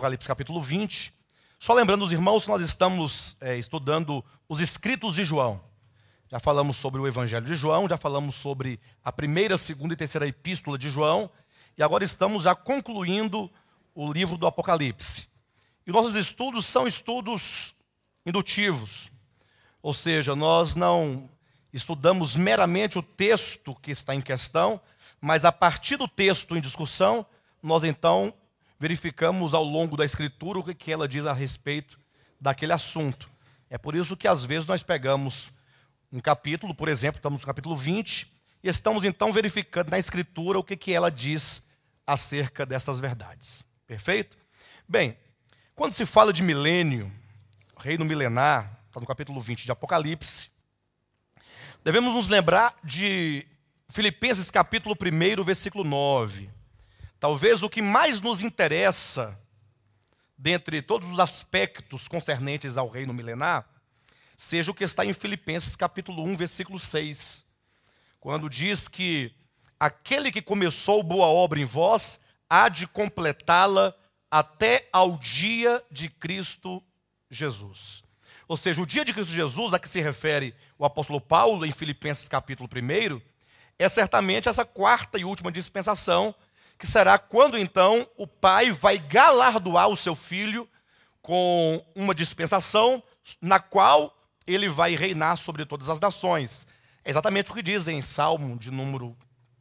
Apocalipse capítulo 20. Só lembrando os irmãos que nós estamos estudando os escritos de João. Já falamos sobre o Evangelho de João, já falamos sobre a primeira, segunda e terceira epístola de João, e agora estamos já concluindo o livro do Apocalipse. E nossos estudos são estudos indutivos, ou seja, nós não estudamos meramente o texto que está em questão, mas a partir do texto em discussão, nós então verificamos ao longo da Escritura o que ela diz a respeito daquele assunto. É por isso que às vezes nós pegamos um capítulo, por exemplo, estamos no capítulo 20, e estamos então verificando na Escritura o que ela diz acerca dessas verdades. Perfeito? Bem, quando se fala de milênio, reino milenar, está no capítulo 20 de Apocalipse, devemos nos lembrar de Filipenses capítulo 1, versículo 9. Talvez o que mais nos interessa, dentre todos os aspectos concernentes ao reino milenar, seja o que está em Filipenses capítulo 1, versículo 6. Quando diz que aquele que começou boa obra em vós, há de completá-la até ao dia de Cristo Jesus. Ou seja, o dia de Cristo Jesus, a que se refere o apóstolo Paulo em Filipenses capítulo 1, é certamente essa quarta e última dispensação, que será quando então o Pai vai galardoar o seu Filho com uma dispensação na qual ele vai reinar sobre todas as nações. É exatamente o que diz em Salmo de número,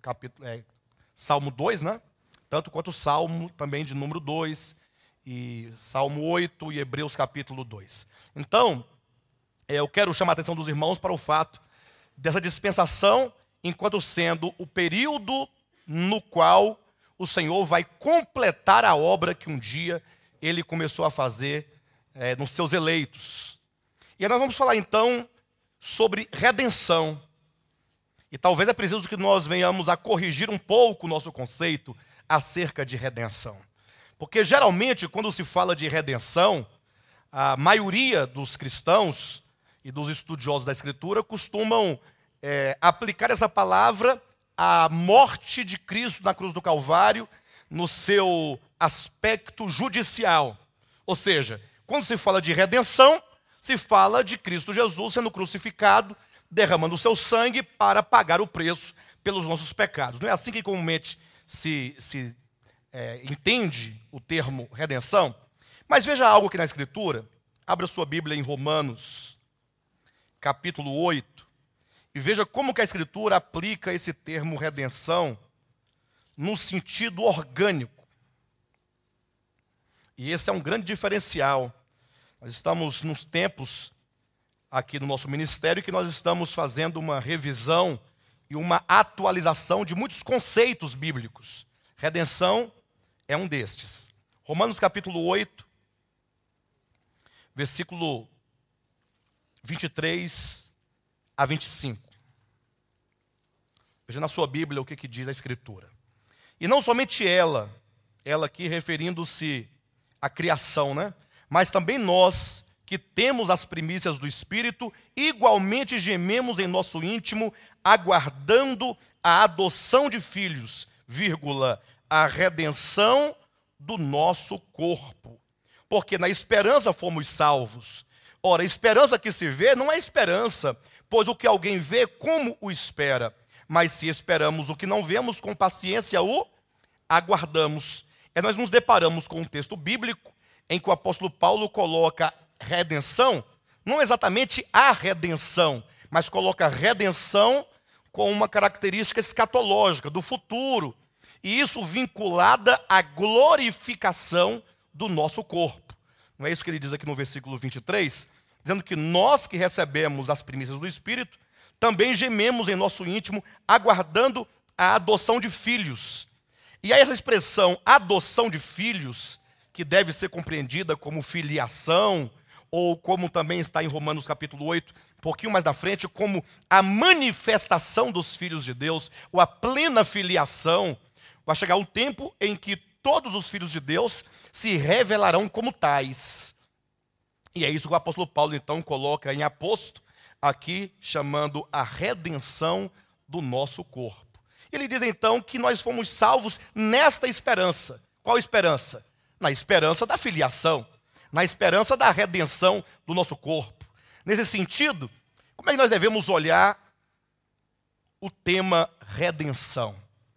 Salmo 2, né? Tanto quanto o Salmo também de número 2, e Salmo 8 e Hebreus capítulo 2. Então, eu quero chamar a atenção dos irmãos para o fato dessa dispensação enquanto sendo o período no qual o Senhor vai completar a obra que um dia ele começou a fazer nos seus eleitos. E aí nós vamos falar então sobre redenção. E talvez é preciso que nós venhamos a corrigir um pouco o nosso conceito acerca de redenção. Porque geralmente quando se fala de redenção, a maioria dos cristãos e dos estudiosos da Escritura costumam aplicar essa palavra à morte de Cristo na cruz do Calvário no seu aspecto judicial. Ou seja, quando se fala de redenção, se fala de Cristo Jesus sendo crucificado, derramando o seu sangue para pagar o preço pelos nossos pecados. Não é assim que comumente se entende o termo redenção? Mas veja algo aqui na Escritura. Abra sua Bíblia em Romanos, capítulo 8. E veja como que a Escritura aplica esse termo redenção no sentido orgânico. E esse é um grande diferencial. Nós estamos nos tempos aqui no nosso ministério que nós estamos fazendo uma revisão e uma atualização de muitos conceitos bíblicos. Redenção é um destes. Romanos capítulo 8, versículo 23 a 25. Veja na sua Bíblia o que diz a Escritura. E não somente ela aqui referindo-se à criação, né? Mas também nós, que temos as primícias do Espírito, igualmente gememos em nosso íntimo, aguardando a adoção de filhos, a redenção do nosso corpo. Porque na esperança fomos salvos. Ora, a esperança que se vê não é esperança, pois o que alguém vê, como o espera? Mas se esperamos o que não vemos, com paciência o aguardamos. Nós nos deparamos com um texto bíblico em que o apóstolo Paulo coloca redenção, não exatamente a redenção, mas coloca redenção com uma característica escatológica, do futuro. E isso vinculada à glorificação do nosso corpo. Não é isso que ele diz aqui no versículo 23? Dizendo que nós que recebemos as primícias do Espírito, também gememos em nosso íntimo, aguardando a adoção de filhos. E aí essa expressão, adoção de filhos, que deve ser compreendida como filiação, ou como também está em Romanos capítulo 8, um pouquinho mais na frente, como a manifestação dos filhos de Deus, ou a plena filiação. Vai chegar um tempo em que todos os filhos de Deus se revelarão como tais. E é isso que o apóstolo Paulo então coloca em aposto, aqui chamando a redenção do nosso corpo. Ele diz então que nós fomos salvos nesta esperança. Qual esperança? Na esperança da filiação, na esperança da redenção do nosso corpo. Nesse sentido, como é que nós devemos olhar o tema redenção?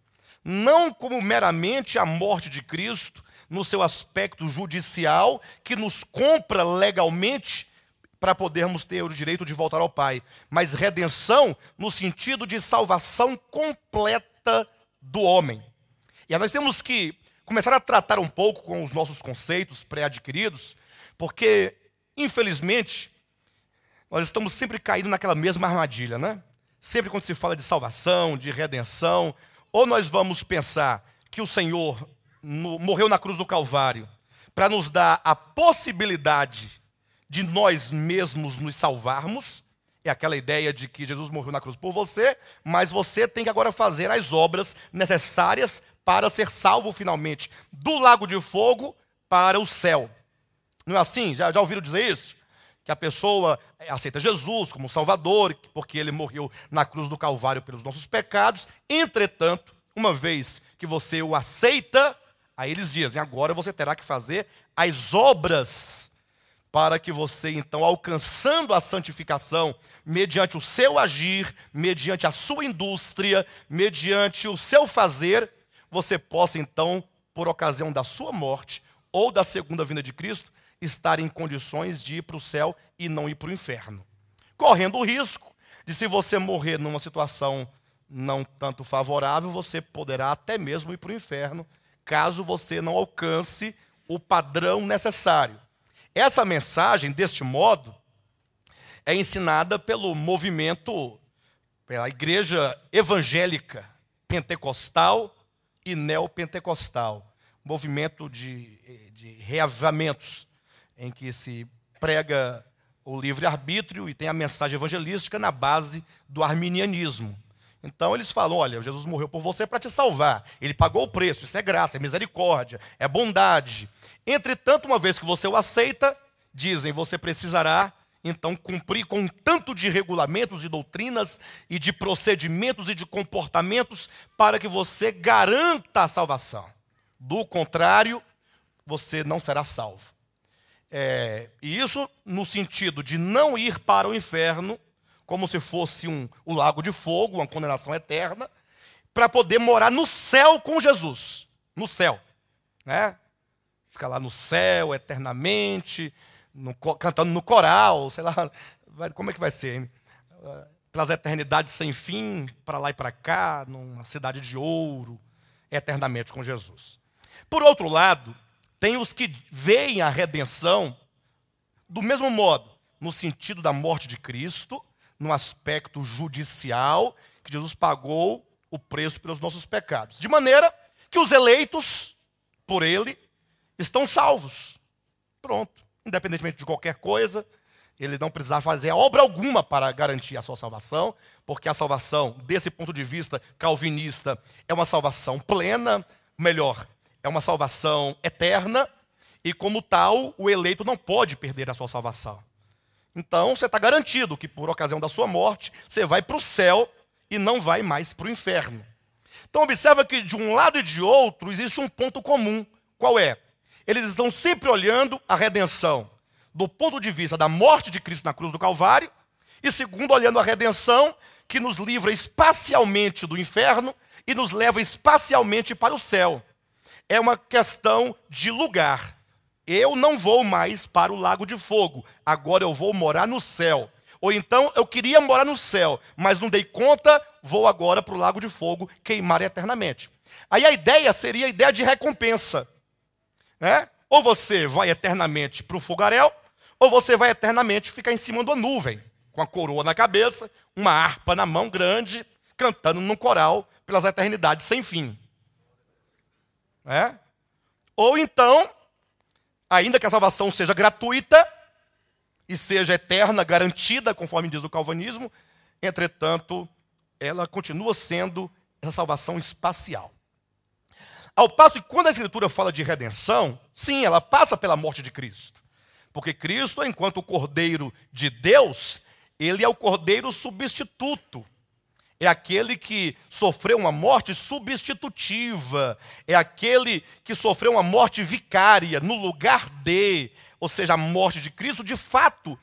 Não como meramente a morte de Cristo, no seu aspecto judicial, que nos compra legalmente para podermos ter o direito de voltar ao Pai, mas redenção no sentido de salvação completa do homem. E aí nós temos que começar a tratar um pouco com os nossos conceitos pré-adquiridos, porque, infelizmente, nós estamos sempre caindo naquela mesma armadilha, né? Sempre quando se fala de salvação, de redenção, ou nós vamos pensar que o Senhor morreu na cruz do Calvário para nos dar a possibilidade de nós mesmos nos salvarmos. É aquela ideia de que Jesus morreu na cruz por você, mas você tem que agora fazer as obras necessárias para ser salvo finalmente do lago de fogo para o céu. Não é assim? Já ouviram dizer isso? Que a pessoa aceita Jesus como Salvador, porque ele morreu na cruz do Calvário pelos nossos pecados. Entretanto, uma vez que você o aceita, aí eles dizem, agora você terá que fazer as obras para que você, então, alcançando a santificação, mediante o seu agir, mediante a sua indústria, mediante o seu fazer, você possa, então, por ocasião da sua morte ou da segunda vinda de Cristo, estar em condições de ir para o céu e não ir para o inferno. Correndo o risco de, se você morrer numa situação não tanto favorável, você poderá até mesmo ir para o inferno, caso você não alcance o padrão necessário. Essa mensagem, deste modo, é ensinada pelo movimento, pela igreja evangélica, pentecostal e neopentecostal. Movimento de reavivamentos, em que se prega o livre-arbítrio e tem a mensagem evangelística na base do arminianismo. Então eles falam, olha, Jesus morreu por você para te salvar. Ele pagou o preço, isso é graça, é misericórdia, é bondade. Entretanto, uma vez que você o aceita, dizem, você precisará, então, cumprir com um tanto de regulamentos, de doutrinas e de procedimentos e de comportamentos para que você garanta a salvação. Do contrário, você não será salvo. E isso no sentido de não ir para o inferno, como se fosse o lago de fogo, uma condenação eterna, para poder morar no céu com Jesus. No céu, né? Ficar lá no céu eternamente, cantando no coral, sei lá, como é que vai ser? Hein? Pelas eternidades sem fim, para lá e para cá, numa cidade de ouro, eternamente com Jesus. Por outro lado, tem os que veem a redenção do mesmo modo, no sentido da morte de Cristo, no aspecto judicial, que Jesus pagou o preço pelos nossos pecados. De maneira que os eleitos por ele estão salvos. Pronto. Independentemente de qualquer coisa, ele não precisava fazer obra alguma para garantir a sua salvação, porque a salvação, desse ponto de vista calvinista, é uma salvação plena, melhor, é uma salvação eterna, e como tal, o eleito não pode perder a sua salvação. Então, você está garantido que por ocasião da sua morte, você vai para o céu e não vai mais para o inferno. Então, observa que de um lado e de outro existe um ponto comum. Qual é? Eles estão sempre olhando a redenção do ponto de vista da morte de Cristo na cruz do Calvário, e segundo, olhando a redenção que nos livra espacialmente do inferno e nos leva espacialmente para o céu. É uma questão de lugar. Eu não vou mais para o lago de fogo, agora eu vou morar no céu. Ou então, eu queria morar no céu, mas não dei conta, vou agora para o lago de fogo queimar eternamente. Aí a ideia seria a ideia de recompensa. Né? Ou você vai eternamente para o fogaréu, ou você vai eternamente ficar em cima da nuvem, com a coroa na cabeça, uma harpa na mão grande, cantando num coral pelas eternidades sem fim. Né? Ou então, ainda que a salvação seja gratuita e seja eterna, garantida, conforme diz o calvinismo, entretanto, ela continua sendo essa salvação espacial. Ao passo que quando a Escritura fala de redenção, sim, ela passa pela morte de Cristo. Porque Cristo, enquanto o Cordeiro de Deus, ele é o Cordeiro substituto. é aquele que sofreu uma morte substitutiva, é aquele que sofreu uma morte vicária no lugar de, ou seja, a morte de Cristo, de fato,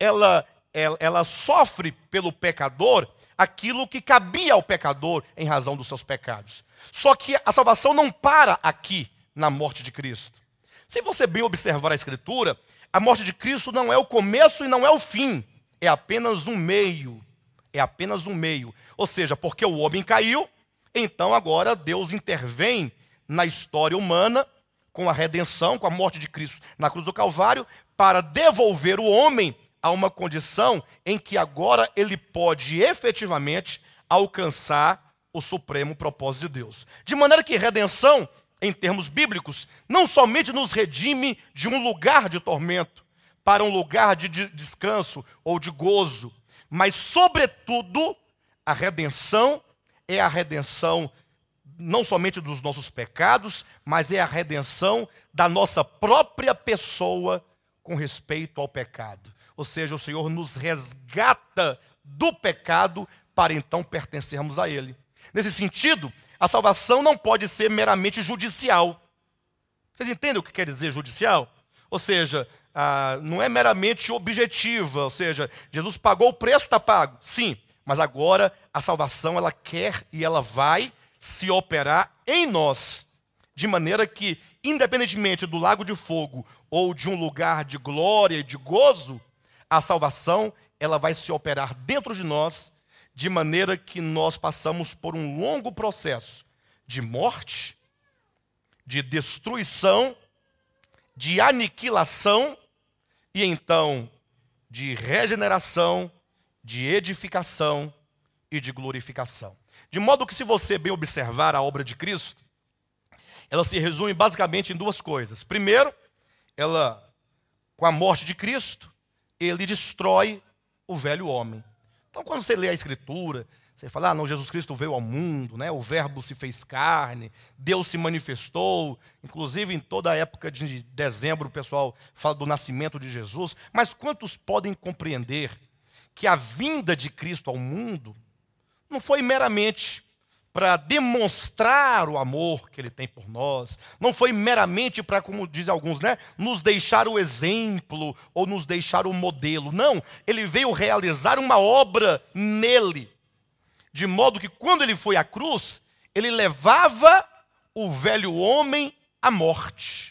ela sofre pelo pecador aquilo que cabia ao pecador em razão dos seus pecados. Só que a salvação não para aqui na morte de Cristo. Se você bem observar a Escritura, a morte de Cristo não é o começo e não é o fim, é apenas um meio. É apenas um meio. Ou seja, porque o homem caiu, então agora Deus intervém na história humana com a redenção, com a morte de Cristo na cruz do Calvário, para devolver o homem a uma condição em que agora ele pode efetivamente alcançar o supremo propósito de Deus. De maneira que redenção, em termos bíblicos, não somente nos redime de um lugar de tormento para um lugar de descanso ou de gozo, mas, sobretudo, a redenção é a redenção não somente dos nossos pecados, mas é a redenção da nossa própria pessoa com respeito ao pecado. Ou seja, o Senhor nos resgata do pecado para então pertencermos a Ele. Nesse sentido, a salvação não pode ser meramente judicial. Vocês entendem o que quer dizer judicial? Ou seja, não é meramente objetiva, ou seja, Jesus pagou o preço, está pago. Sim, mas agora a salvação ela quer e ela vai se operar em nós, de maneira que, independentemente do lago de fogo ou de um lugar de glória e de gozo, a salvação ela vai se operar dentro de nós, de maneira que nós passamos por um longo processo de morte, de destruição, de aniquilação e então de regeneração, de edificação e de glorificação. De modo que, se você bem observar a obra de Cristo, ela se resume basicamente em duas coisas. Primeiro, com a morte de Cristo, ele destrói o velho homem. Então, quando você lê a Escritura, você fala, não, Jesus Cristo veio ao mundo, né? O verbo se fez carne, Deus se manifestou. Inclusive, em toda a época de dezembro, o pessoal fala do nascimento de Jesus. Mas quantos podem compreender que a vinda de Cristo ao mundo não foi meramente para demonstrar o amor que Ele tem por nós, não foi meramente para, como dizem alguns, né, nos deixar o exemplo ou nos deixar o modelo. Não, Ele veio realizar uma obra nele, de modo que quando Ele foi à cruz, Ele levava o velho homem à morte.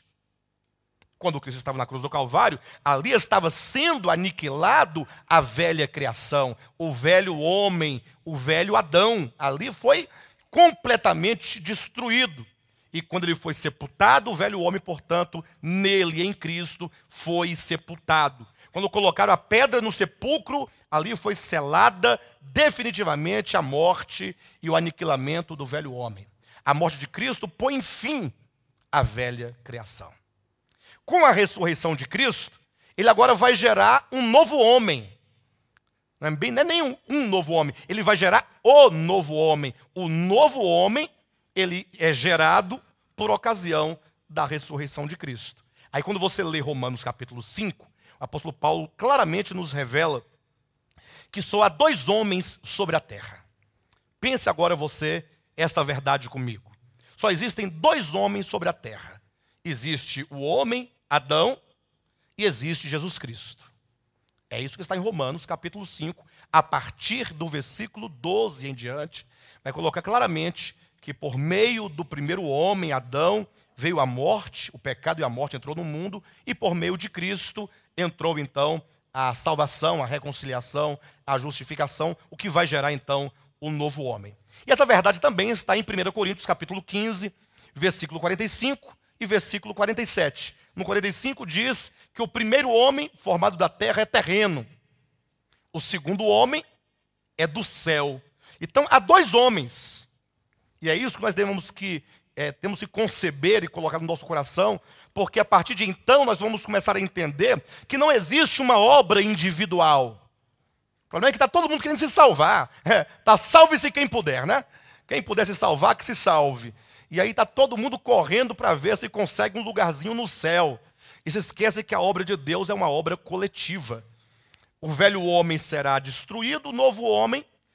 Quando Cristo estava na cruz do Calvário, ali estava sendo aniquilado a velha criação, o velho homem, o velho Adão. Ali foi completamente destruído. E quando ele foi sepultado, o velho homem, portanto, nele, em Cristo, foi sepultado. Quando colocaram a pedra no sepulcro, ali foi selada definitivamente a morte e o aniquilamento do velho homem. A morte de Cristo põe fim à velha criação. Com a ressurreição de Cristo, ele agora vai gerar um novo homem. Não é nem um novo homem, ele vai gerar o novo homem. O novo homem, ele é gerado por ocasião da ressurreição de Cristo. Aí quando você lê Romanos capítulo 5, o apóstolo Paulo claramente nos revela que só há dois homens sobre a terra. Pense agora você esta verdade comigo. Só existem dois homens sobre a terra. Existe o homem, Adão, e existe Jesus Cristo. É isso que está em Romanos, capítulo 5, a partir do versículo 12 em diante, vai colocar claramente que por meio do primeiro homem, Adão, veio a morte, o pecado e a morte entrou no mundo, e por meio de Cristo entrou então a salvação, a reconciliação, a justificação, o que vai gerar então o novo homem. E essa verdade também está em 1 Coríntios, capítulo 15, versículo 45 e versículo 47. No 45 diz que o primeiro homem formado da terra é terreno. O segundo homem é do céu. Então, há dois homens. E é isso que nós temos que conceber e colocar no nosso coração, porque a partir de então nós vamos começar a entender que não existe uma obra individual. O problema é que está todo mundo querendo se salvar. Tá, salve-se quem puder, né? Quem puder se salvar, que se salve. E aí está todo mundo correndo para ver se consegue um lugarzinho no céu. E se esquece que a obra de Deus é uma obra coletiva. O velho homem será destruído, o novo homem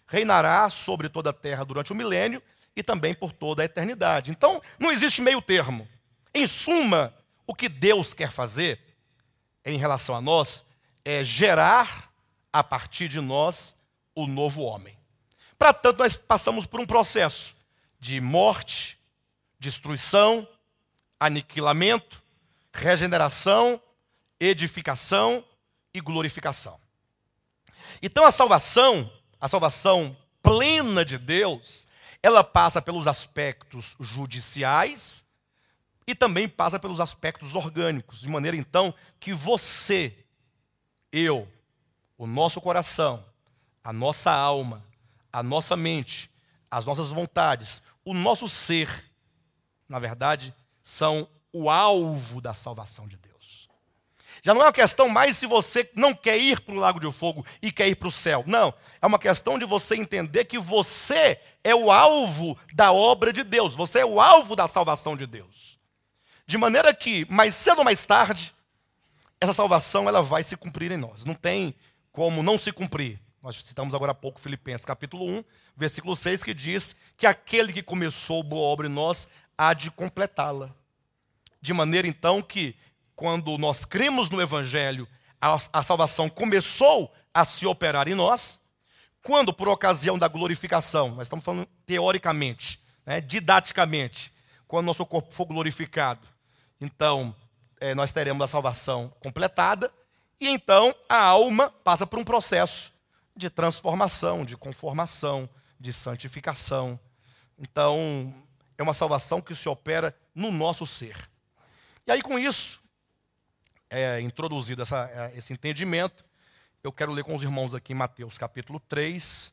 reinará sobre toda a terra durante o milênio e também por toda a eternidade. Então, não existe meio termo. Em suma, o que Deus quer fazer em relação a nós é gerar a partir de nós o novo homem. Para tanto, nós passamos por um processo de morte, destruição, aniquilamento, regeneração, edificação e glorificação. Então a salvação plena de Deus, ela passa pelos aspectos judiciais e também passa pelos aspectos orgânicos, de maneira então que você, eu, o nosso coração, a nossa alma, a nossa mente, as nossas vontades, o nosso ser, na verdade, são o alvo da salvação de Deus. Já não é uma questão mais se você não quer ir para o lago de fogo e quer ir para o céu. Não, é uma questão de você entender que você é o alvo da obra de Deus. Você é o alvo da salvação de Deus. De maneira que, mais cedo ou mais tarde, essa salvação ela vai se cumprir em nós. Não tem como não se cumprir. Nós citamos agora há pouco Filipenses capítulo 1, versículo 6, que diz que aquele que começou boa obra em nós há de completá-la. De maneira então que, quando nós cremos no Evangelho, a salvação começou a se operar em nós. Quando, por ocasião da glorificação, nós estamos falando teoricamente, didaticamente, quando nosso corpo for glorificado, então nós teremos a salvação completada, e então a alma passa por um processo de transformação, de conformação, de santificação. Então, é uma salvação que se opera no nosso ser. E aí, com isso, introduzido esse entendimento, eu quero ler com os irmãos aqui em Mateus capítulo 3,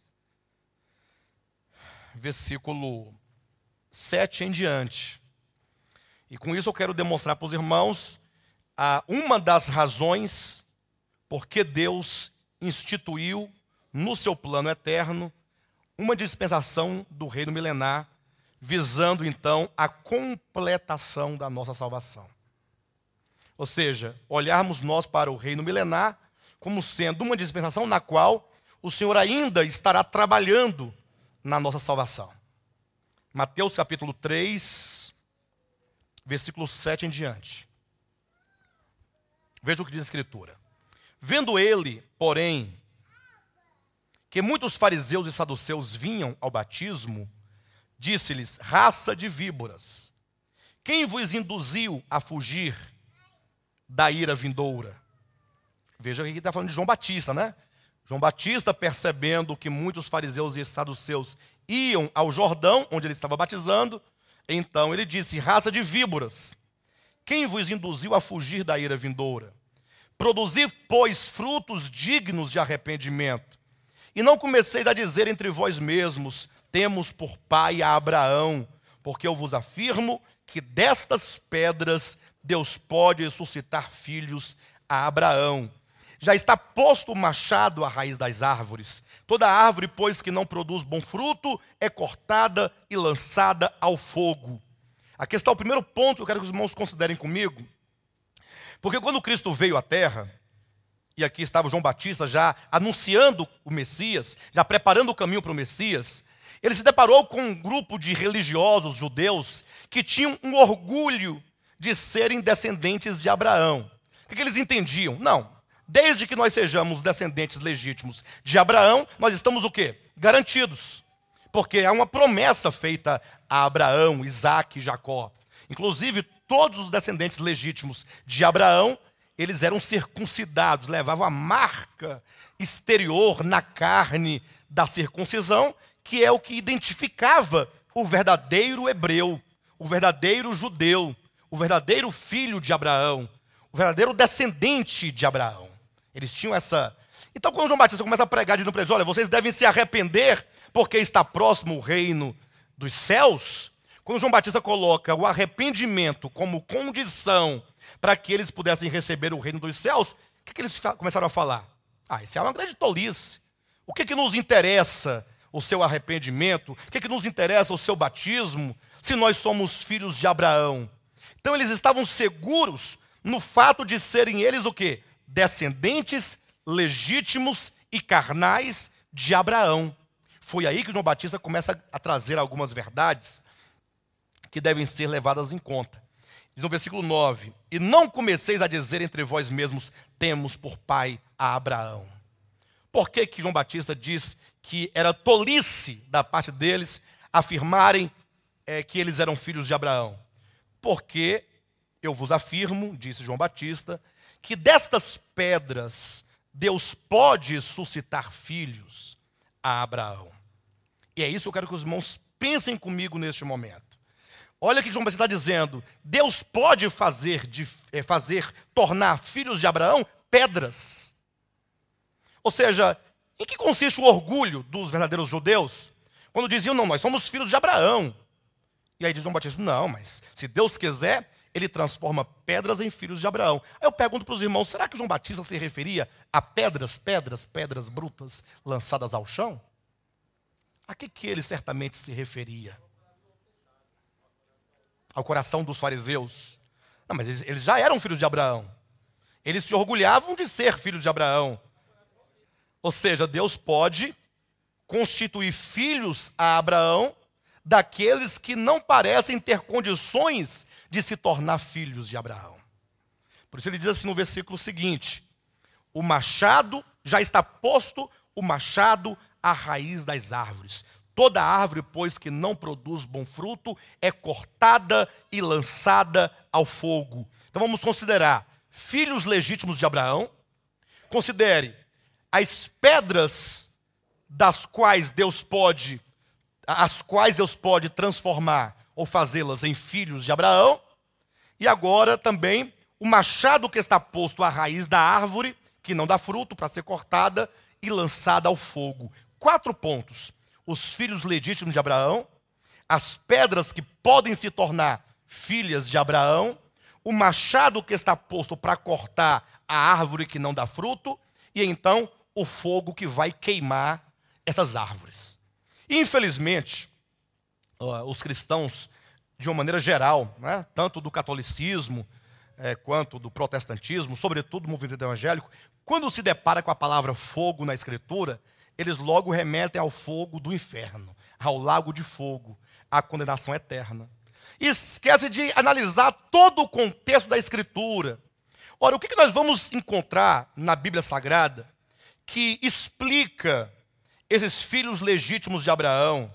versículo 7 em diante. E com isso eu quero demonstrar para os irmãos uma das razões por que Deus instituiu no seu plano eterno uma dispensação do reino milenar, visando então a completação da nossa salvação. Ou seja, olharmos nós para o reino milenar como sendo uma dispensação na qual o Senhor ainda estará trabalhando na nossa salvação. Mateus capítulo 3, versículo 7 em diante. Veja o que diz a Escritura. Vendo ele, porém, que muitos fariseus e saduceus vinham ao batismo, disse-lhes: raça de víboras, quem vos induziu a fugir da ira vindoura? Veja que aqui está falando de João Batista, né? João Batista, percebendo que muitos fariseus e saduceus iam ao Jordão, onde ele estava batizando, então ele disse: raça de víboras, quem vos induziu a fugir da ira vindoura? Produzi, pois, frutos dignos de arrependimento, e não comeceis a dizer entre vós mesmos: temos por pai a Abraão, porque eu vos afirmo que destas pedras Deus pode suscitar filhos a Abraão. Já está posto o machado à raiz das árvores. Toda árvore, pois, que não produz bom fruto, é cortada e lançada ao fogo. Aqui está o primeiro ponto que eu quero que os irmãos considerem comigo. Porque quando Cristo veio à terra, e aqui estava João Batista já anunciando o Messias, já preparando o caminho para o Messias, ele se deparou com um grupo de religiosos judeus que tinham um orgulho de serem descendentes de Abraão. O que eles entendiam? Não, desde que nós sejamos descendentes legítimos de Abraão, nós estamos o quê? Garantidos. Porque há uma promessa feita a Abraão, Isaque e Jacó. Inclusive, todos os descendentes legítimos de Abraão, eles eram circuncidados, levavam a marca exterior na carne da circuncisão, que é o que identificava o verdadeiro hebreu, o verdadeiro judeu, o verdadeiro filho de Abraão, o verdadeiro descendente de Abraão. Eles tinham essa... Então, quando João Batista começa a pregar, dizendo para eles: olha, vocês devem se arrepender, porque está próximo o reino dos céus. Quando João Batista coloca o arrependimento como condição para que eles pudessem receber o reino dos céus, o que eles começaram a falar? Isso é uma grande tolice. O que nos interessa o seu arrependimento? O que nos interessa o seu batismo, se nós somos filhos de Abraão? Então eles estavam seguros no fato de serem eles o quê? Descendentes legítimos e carnais de Abraão. Foi aí que João Batista começa a trazer algumas verdades que devem ser levadas em conta. Diz no versículo 9: e não comeceis a dizer entre vós mesmos, temos por pai a Abraão. Por que João Batista diz que era tolice da parte deles afirmarem que eles eram filhos de Abraão? Porque eu vos afirmo, disse João Batista, que destas pedras Deus pode suscitar filhos a Abraão. E é isso que eu quero que os irmãos pensem comigo neste momento. Olha o que João Batista está dizendo. Deus pode tornar filhos de Abraão pedras. Ou seja, em que consiste o orgulho dos verdadeiros judeus? Quando diziam, não, nós somos filhos de Abraão. E aí diz João Batista, não, mas se Deus quiser, ele transforma pedras em filhos de Abraão. Aí eu pergunto para os irmãos, será que João Batista se referia a pedras brutas lançadas ao chão? A que ele certamente se referia? Ao coração dos fariseus. Não, mas eles já eram filhos de Abraão. Eles se orgulhavam de ser filhos de Abraão. Ou seja, Deus pode constituir filhos a Abraão daqueles que não parecem ter condições de se tornar filhos de Abraão. Por isso ele diz assim no versículo seguinte: o machado já está posto, o machado à raiz das árvores. Toda árvore, pois, que não produz bom fruto, é cortada e lançada ao fogo. Então vamos considerar filhos legítimos de Abraão. Considere as pedras as quais Deus pode transformar ou fazê-las em filhos de Abraão. E agora também o machado que está posto à raiz da árvore, que não dá fruto, para ser cortada e lançada ao fogo. 4 pontos. Os filhos legítimos de Abraão, as pedras que podem se tornar filhas de Abraão, o machado que está posto para cortar a árvore que não dá fruto, e então o fogo que vai queimar essas árvores. Infelizmente, os cristãos, de uma maneira geral, né, tanto do catolicismo quanto do protestantismo, sobretudo do movimento evangélico, quando se depara com a palavra fogo na Escritura, eles logo remetem ao fogo do inferno, ao lago de fogo, à condenação eterna. E esquece de analisar todo o contexto da Escritura. Ora, o que nós vamos encontrar na Bíblia Sagrada que explica esses filhos legítimos de Abraão,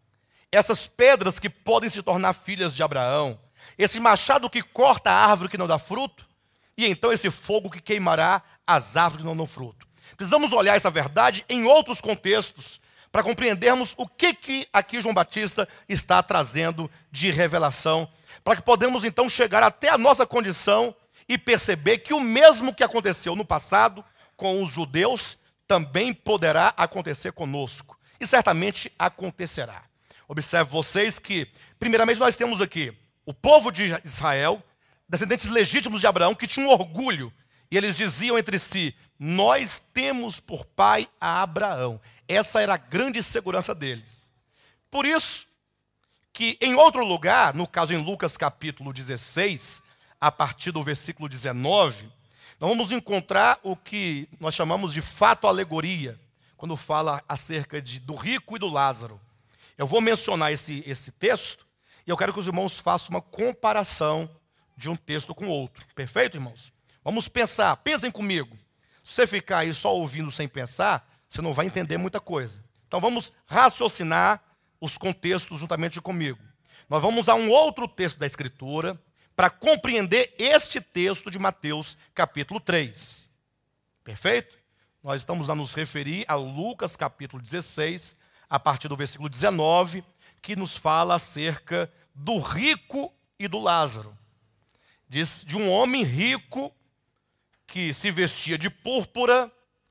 essas pedras que podem se tornar filhas de Abraão, esse machado que corta a árvore que não dá fruto, e então esse fogo que queimará as árvores que não dão fruto? Precisamos olhar essa verdade em outros contextos para compreendermos o que aqui João Batista está trazendo de revelação, para que podemos então chegar até a nossa condição e perceber que o mesmo que aconteceu no passado com os judeus também poderá acontecer conosco. E certamente acontecerá. Observe vocês que, primeiramente, nós temos aqui o povo de Israel, descendentes legítimos de Abraão, que tinham orgulho. E eles diziam entre si, nós temos por pai a Abraão. Essa era a grande segurança deles. Por isso que em outro lugar, no caso em Lucas capítulo 16, a partir do versículo 19, nós vamos encontrar o que nós chamamos de fato-alegoria, quando fala acerca do rico e do Lázaro. Eu vou mencionar esse texto e eu quero que os irmãos façam uma comparação de um texto com outro. Perfeito, irmãos? Vamos pensar, pensem comigo. Se você ficar aí só ouvindo sem pensar, você não vai entender muita coisa. Então vamos raciocinar os contextos juntamente comigo. Nós vamos a um outro texto da Escritura para compreender este texto de Mateus capítulo 3. Perfeito? Nós estamos a nos referir a Lucas capítulo 16, a partir do versículo 19, que nos fala acerca do rico e do Lázaro. Diz de um homem rico que se vestia de púrpura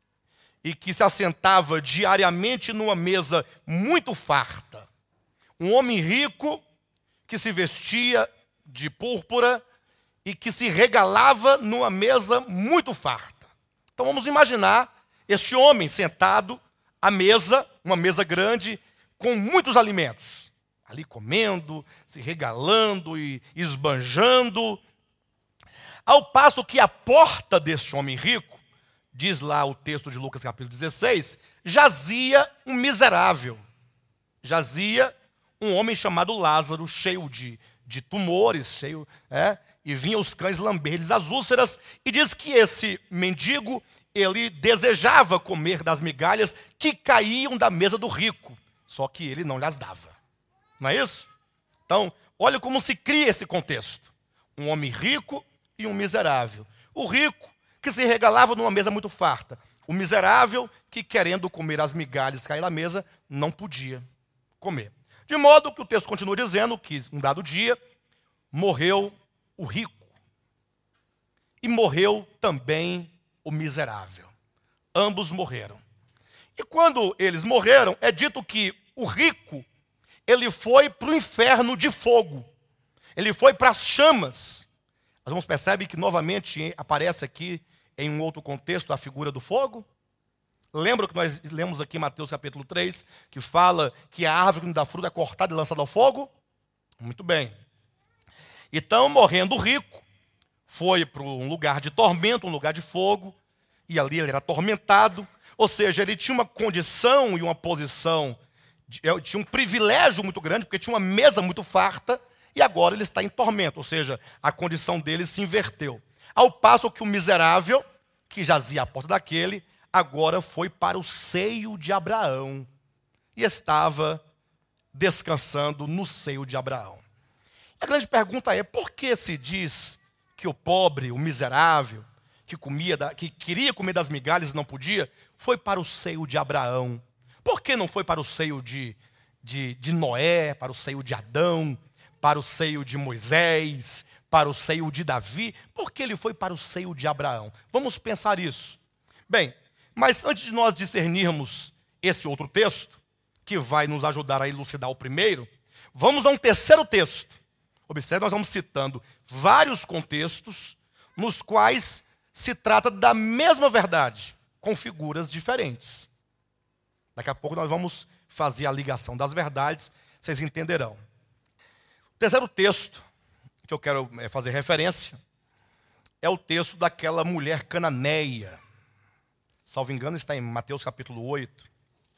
e que se assentava diariamente numa mesa muito farta. Um homem rico que se vestia de púrpura e que se regalava numa mesa muito farta. Então vamos imaginar este homem sentado à mesa, uma mesa grande, com muitos alimentos. Ali comendo, se regalando e esbanjando. Ao passo que a porta deste homem rico, diz lá o texto de Lucas capítulo 16, jazia um miserável. jazia um homem chamado Lázaro, cheio de tumores, e vinham os cães lamber-lhes as úlceras, e diz que esse mendigo, ele desejava comer das migalhas que caíam da mesa do rico, só que ele não lhes dava. Não é isso? Então, olha como se cria esse contexto. Um homem rico e um miserável. O rico, que se regalava numa mesa muito farta. O miserável, que querendo comer as migalhas cair da mesa, não podia comer. De modo que o texto continua dizendo que, um dado dia, morreu o rico. E morreu também o miserável. Ambos morreram. E quando eles morreram, é dito que o rico, ele foi para o inferno de fogo. Ele foi para as chamas. Nós vamos perceber que novamente aparece aqui, em um outro contexto, a figura do fogo. Lembra que nós lemos aqui em Mateus capítulo 3, que fala que a árvore que não dá fruto é cortada e lançada ao fogo? Muito bem. Então, morrendo o rico, foi para um lugar de tormento, um lugar de fogo, e ali ele era atormentado, ou seja, ele tinha uma condição e uma posição, tinha um privilégio muito grande, porque tinha uma mesa muito farta, e agora ele está em tormento, ou seja, a condição dele se inverteu. Ao passo que o miserável, que jazia à porta daquele, agora foi para o seio de Abraão, e estava descansando no seio de Abraão. A grande pergunta é, por que se diz que o pobre, o miserável, que queria comer das migalhas e não podia, foi para o seio de Abraão? Por que não foi para o seio de Noé, para o seio de Adão, para o seio de Moisés, para o seio de Davi? Por que ele foi para o seio de Abraão? Vamos pensar isso. Bem, mas antes de nós discernirmos esse outro texto, que vai nos ajudar a elucidar o primeiro, vamos a um terceiro texto. Observe, nós vamos citando vários contextos nos quais se trata da mesma verdade, com figuras diferentes. Daqui a pouco nós vamos fazer a ligação das verdades, vocês entenderão. O terceiro texto que eu quero fazer referência é o texto daquela mulher cananeia. Salvo engano, está em Mateus capítulo 8.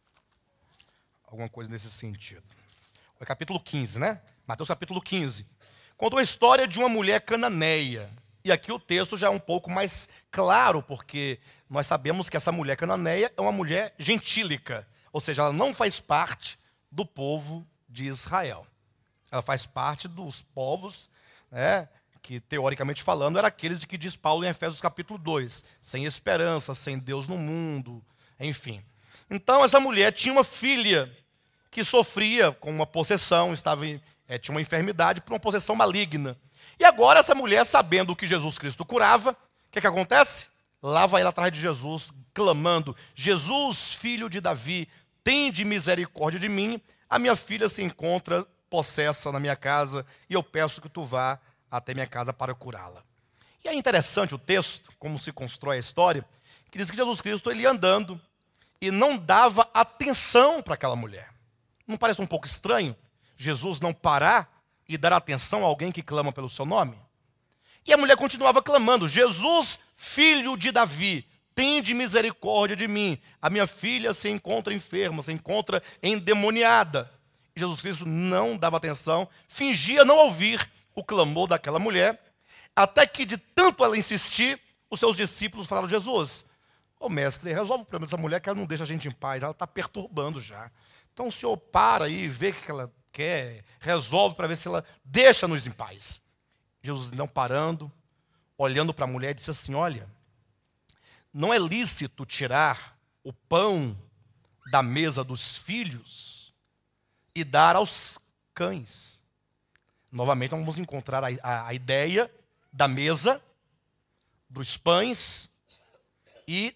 Alguma coisa nesse sentido. É capítulo 15, né? Mateus capítulo 15. Conta a história de uma mulher cananeia. E aqui o texto já é um pouco mais claro, porque nós sabemos que essa mulher cananeia é uma mulher gentílica. Ou seja, ela não faz parte do povo de Israel. Ela faz parte dos povos, que teoricamente falando, eram aqueles de que diz Paulo em Efésios capítulo 2. Sem esperança, sem Deus no mundo, enfim. Então essa mulher tinha uma filha que sofria com uma possessão, tinha uma enfermidade por uma possessão maligna. E agora essa mulher, sabendo que Jesus Cristo curava, o que acontece? Lá vai ela atrás de Jesus, clamando: Jesus, filho de Davi, tende misericórdia de mim, a minha filha se encontra possessa na minha casa, e eu peço que tu vá até minha casa para curá-la. E é interessante o texto, como se constrói a história, que diz que Jesus Cristo, ele ia andando, e não dava atenção para aquela mulher. Não parece um pouco estranho Jesus não parar e dar atenção a alguém que clama pelo seu nome? E a mulher continuava clamando: Jesus, filho de Davi, tende misericórdia de mim. A minha filha se encontra enferma, se encontra endemoniada. E Jesus Cristo não dava atenção, fingia não ouvir o clamor daquela mulher, até que de tanto ela insistir, os seus discípulos falaram: Jesus, mestre, resolve o problema dessa mulher, que ela não deixa a gente em paz, ela está perturbando já. Então o senhor para aí e vê o que ela quer, resolve para ver se ela deixa-nos em paz. Jesus, não parando, olhando para a mulher, disse assim: olha, não é lícito tirar o pão da mesa dos filhos e dar aos cães. Novamente nós vamos encontrar a ideia da mesa, dos pães, e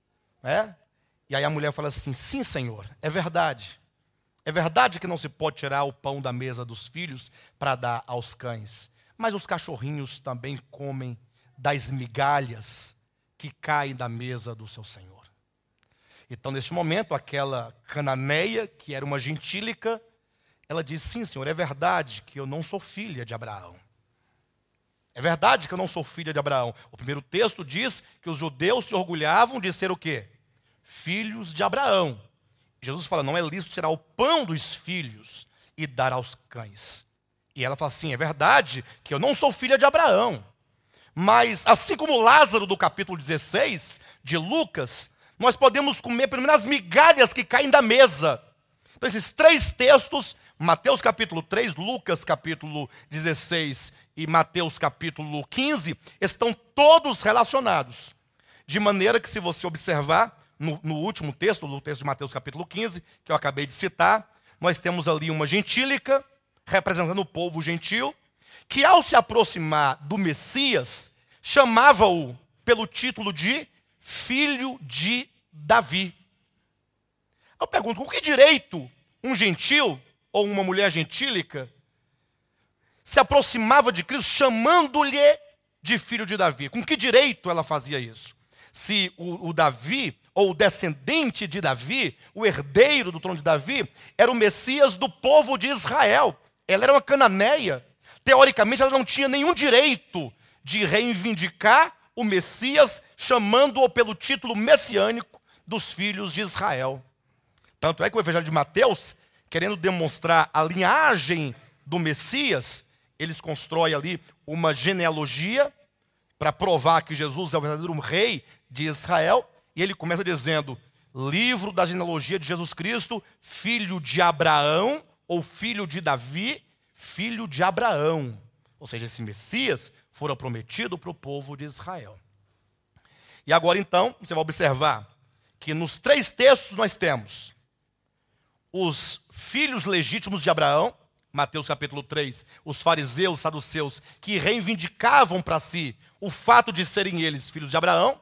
aí a mulher fala assim: sim, Senhor, é verdade. É verdade que não se pode tirar o pão da mesa dos filhos para dar aos cães, mas os cachorrinhos também comem das migalhas que caem da mesa do seu Senhor. Então, neste momento, aquela cananeia, que era uma gentílica, ela diz: sim, Senhor, é verdade que eu não sou filha de Abraão. É verdade que eu não sou filha de Abraão. O primeiro texto diz que os judeus se orgulhavam de ser o quê? Filhos de Abraão. Jesus fala, não é lícito tirar o pão dos filhos e dar aos cães. E ela fala assim, é verdade que eu não sou filha de Abraão. Mas assim como Lázaro do capítulo 16 de Lucas, nós podemos comer pelo menos as migalhas que caem da mesa. Então esses três textos, Mateus capítulo 3, Lucas capítulo 16 e Mateus capítulo 15, estão todos relacionados. De maneira que se você observar, no último texto, no texto de Mateus capítulo 15, que eu acabei de citar, nós temos ali uma gentílica, representando o povo gentil, que ao se aproximar do Messias, chamava-o pelo título de filho de Davi. Eu pergunto, com que direito um gentil, ou uma mulher gentílica, se aproximava de Cristo chamando-lhe de filho de Davi? Com que direito ela fazia isso? Se o Davi, ou o descendente de Davi, o herdeiro do trono de Davi, era o Messias do povo de Israel. Ela era uma cananeia. Teoricamente, ela não tinha nenhum direito de reivindicar o Messias, chamando-o pelo título messiânico dos filhos de Israel. Tanto é que o Evangelho de Mateus, querendo demonstrar a linhagem do Messias, eles constroem ali uma genealogia para provar que Jesus é o verdadeiro rei de Israel. E ele começa dizendo, livro da genealogia de Jesus Cristo, filho de Abraão, ou filho de Davi, filho de Abraão. Ou seja, esse Messias fora prometido para o povo de Israel. E agora então, você vai observar que nos três textos nós temos os filhos legítimos de Abraão, Mateus capítulo 3, os fariseus, os saduceus, que reivindicavam para si o fato de serem eles filhos de Abraão.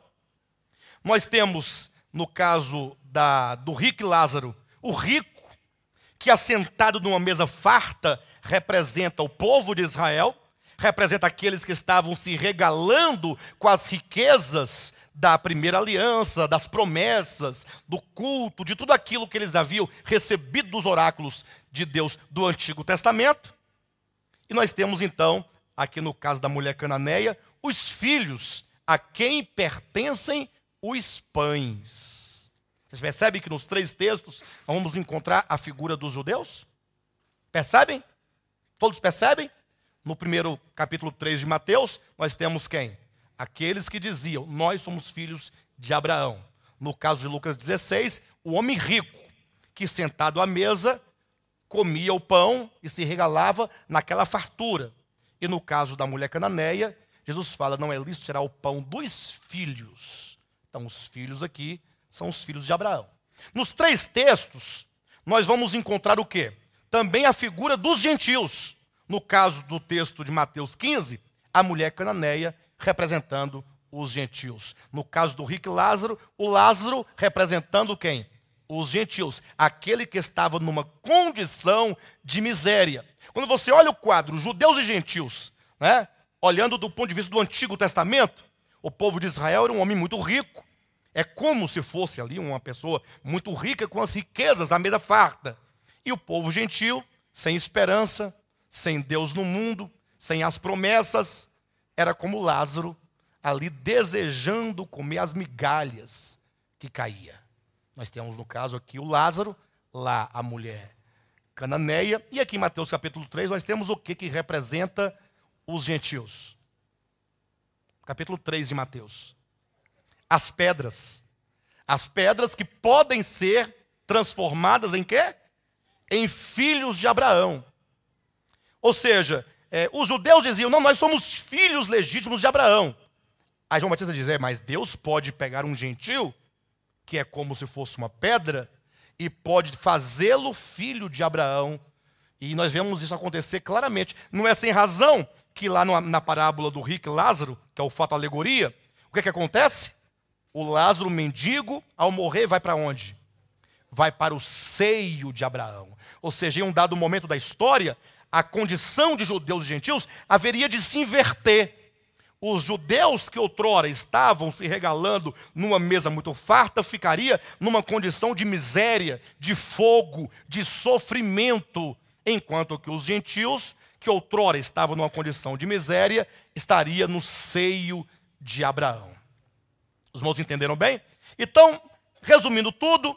Nós temos, no caso do rico e Lázaro, o rico, que assentado numa mesa farta, representa o povo de Israel, representa aqueles que estavam se regalando com as riquezas da primeira aliança, das promessas, do culto, de tudo aquilo que eles haviam recebido dos oráculos de Deus do Antigo Testamento. E nós temos então, aqui no caso da mulher cananeia, os filhos a quem pertencem os pães. Vocês percebem que nos três textos nós vamos encontrar a figura dos judeus? Percebem? Todos percebem? No primeiro capítulo 3 de Mateus, nós temos quem? Aqueles que diziam, nós somos filhos de Abraão. No caso de Lucas 16, o homem rico, que sentado à mesa, comia o pão e se regalava naquela fartura. E no caso da mulher cananeia, Jesus fala, não é lícito tirar o pão dos filhos. Então os filhos aqui são os filhos de Abraão. Nos três textos, nós vamos encontrar o quê? Também a figura dos gentios. No caso do texto de Mateus 15, a mulher cananeia representando os gentios. No caso do rico Lázaro, o Lázaro representando quem? Os gentios. Aquele que estava numa condição de miséria. Quando você olha o quadro, judeus e gentios, né? Olhando do ponto de vista do Antigo Testamento, o povo de Israel era um homem muito rico. É como se fosse ali uma pessoa muito rica com as riquezas, a mesa farta. E o povo gentil, sem esperança, sem Deus no mundo, sem as promessas, era como Lázaro, ali desejando comer as migalhas que caía. Nós temos no caso aqui o Lázaro, lá a mulher cananeia, e aqui em Mateus capítulo 3 nós temos o que representa os gentios. Capítulo 3 de Mateus. As pedras que podem ser transformadas em quê? Em filhos de Abraão. Ou seja, os judeus diziam, não, nós somos filhos legítimos de Abraão. Aí João Batista diz, mas Deus pode pegar um gentil, que é como se fosse uma pedra, e pode fazê-lo filho de Abraão. E nós vemos isso acontecer claramente. Não é sem razão que lá na parábola do rico e Lázaro, que é o fato alegoria, o que acontece? O Lázaro, mendigo, ao morrer, vai para onde? Vai para o seio de Abraão. Ou seja, em um dado momento da história, a condição de judeus e gentios haveria de se inverter. Os judeus que outrora estavam se regalando numa mesa muito farta, ficaria numa condição de miséria, de fogo, de sofrimento, enquanto que os gentios, que outrora estavam numa condição de miséria, estaria no seio de Abraão. Os irmãos entenderam bem? Então, resumindo tudo,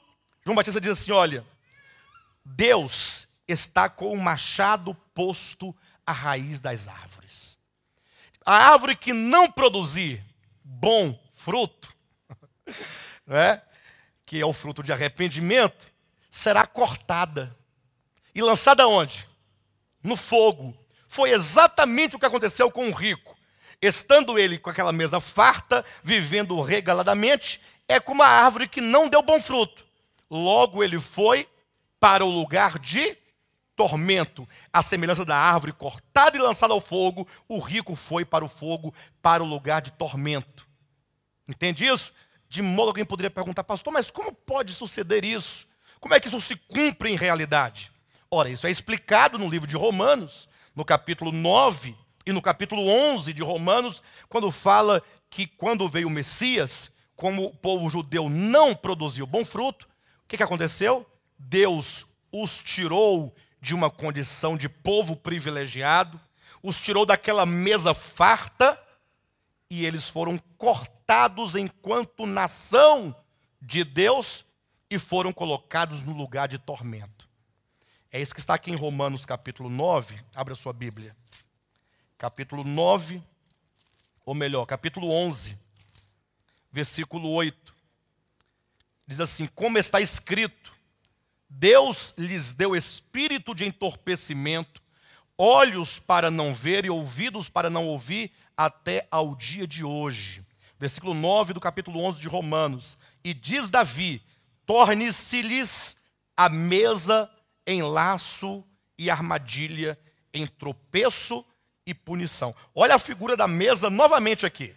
João Batista diz assim, olha, Deus está com o machado posto à raiz das árvores. A árvore que não produzir bom fruto, né, que é o fruto de arrependimento, será cortada e lançada onde? No fogo. Foi exatamente o que aconteceu com o rico. Estando ele com aquela mesa farta, vivendo regaladamente, é como a árvore que não deu bom fruto. Logo ele foi para o lugar de tormento. A semelhança da árvore cortada e lançada ao fogo, o rico foi para o fogo, para o lugar de tormento. Entende isso? De modo que alguém poderia perguntar, pastor, mas como pode suceder isso? Como é que isso se cumpre em realidade? Ora, isso é explicado no livro de Romanos, no capítulo 9 e no capítulo 11 de Romanos, quando fala que quando veio o Messias, como o povo judeu não produziu bom fruto, o que aconteceu? Deus os tirou de uma condição de povo privilegiado, os tirou daquela mesa farta e eles foram cortados enquanto nação de Deus e foram colocados no lugar de tormento. É isso que está aqui em Romanos capítulo 9, abra sua Bíblia. Capítulo 9, ou melhor, capítulo 11, versículo 8. Diz assim, como está escrito, Deus lhes deu espírito de entorpecimento, olhos para não ver e ouvidos para não ouvir, até ao dia de hoje. Versículo 9 do capítulo 11 de Romanos. E diz Davi, torne-se-lhes a mesa em laço e armadilha, em tropeço e punição. Olha a figura da mesa novamente aqui.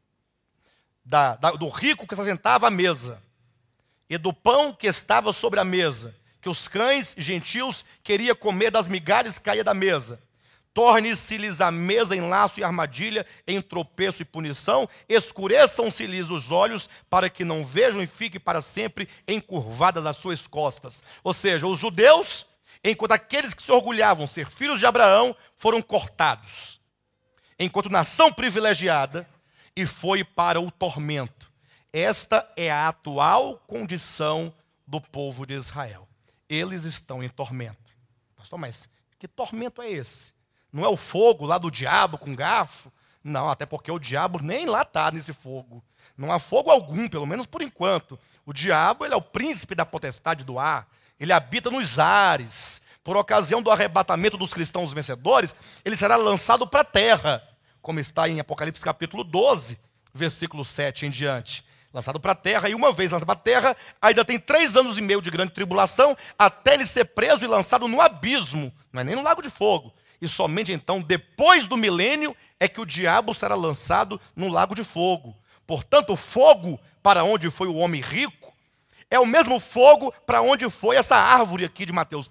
Do rico que se assentava à mesa. E do pão que estava sobre a mesa, que os cães gentios queriam comer das migalhas que caía da mesa. Torne-se-lhes a mesa em laço e armadilha, em tropeço e punição, escureçam-se-lhes os olhos, para que não vejam e fiquem para sempre encurvadas as suas costas. Ou seja, os judeus, enquanto aqueles que se orgulhavam ser filhos de Abraão, foram cortados, enquanto nação privilegiada, e foi para o tormento. Esta é a atual condição do povo de Israel. Eles estão em tormento. Pastor, mas que tormento é esse? Não é o fogo lá do diabo com garfo? Não, até porque o diabo nem lá está nesse fogo. Não há fogo algum, pelo menos por enquanto. O diabo, ele é o príncipe da potestade do ar. Ele habita nos ares. Por ocasião do arrebatamento dos cristãos vencedores, ele será lançado para a terra, como está em Apocalipse capítulo 12, versículo 7 em diante. Lançado para a terra, e uma vez lançado para a terra, ainda tem 3 anos e meio de grande tribulação, até ele ser preso e lançado no abismo, não é nem no lago de fogo. E somente então, depois do milênio, é que o diabo será lançado no lago de fogo. Portanto, o fogo para onde foi o homem rico, é o mesmo fogo para onde foi essa árvore aqui de Mateus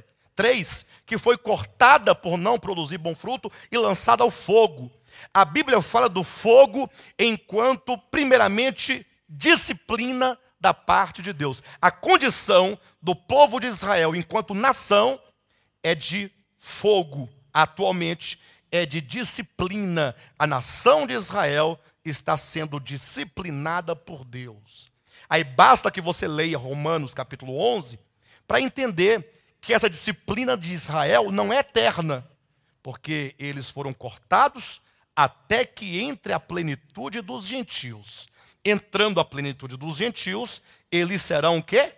3, que foi cortada por não produzir bom fruto e lançada ao fogo. A Bíblia fala do fogo enquanto, primeiramente, disciplina da parte de Deus. A condição do povo de Israel enquanto nação é de fogo. Atualmente é de disciplina. A nação de Israel está sendo disciplinada por Deus. Aí basta que você leia Romanos capítulo 11 para entender que essa disciplina de Israel não é eterna, porque eles foram cortados até que entre a plenitude dos gentios. Entrando a plenitude dos gentios, eles serão o quê?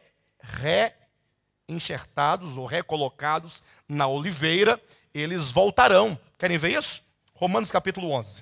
Reenxertados ou recolocados na oliveira, eles voltarão. Querem ver isso? Romanos capítulo 11.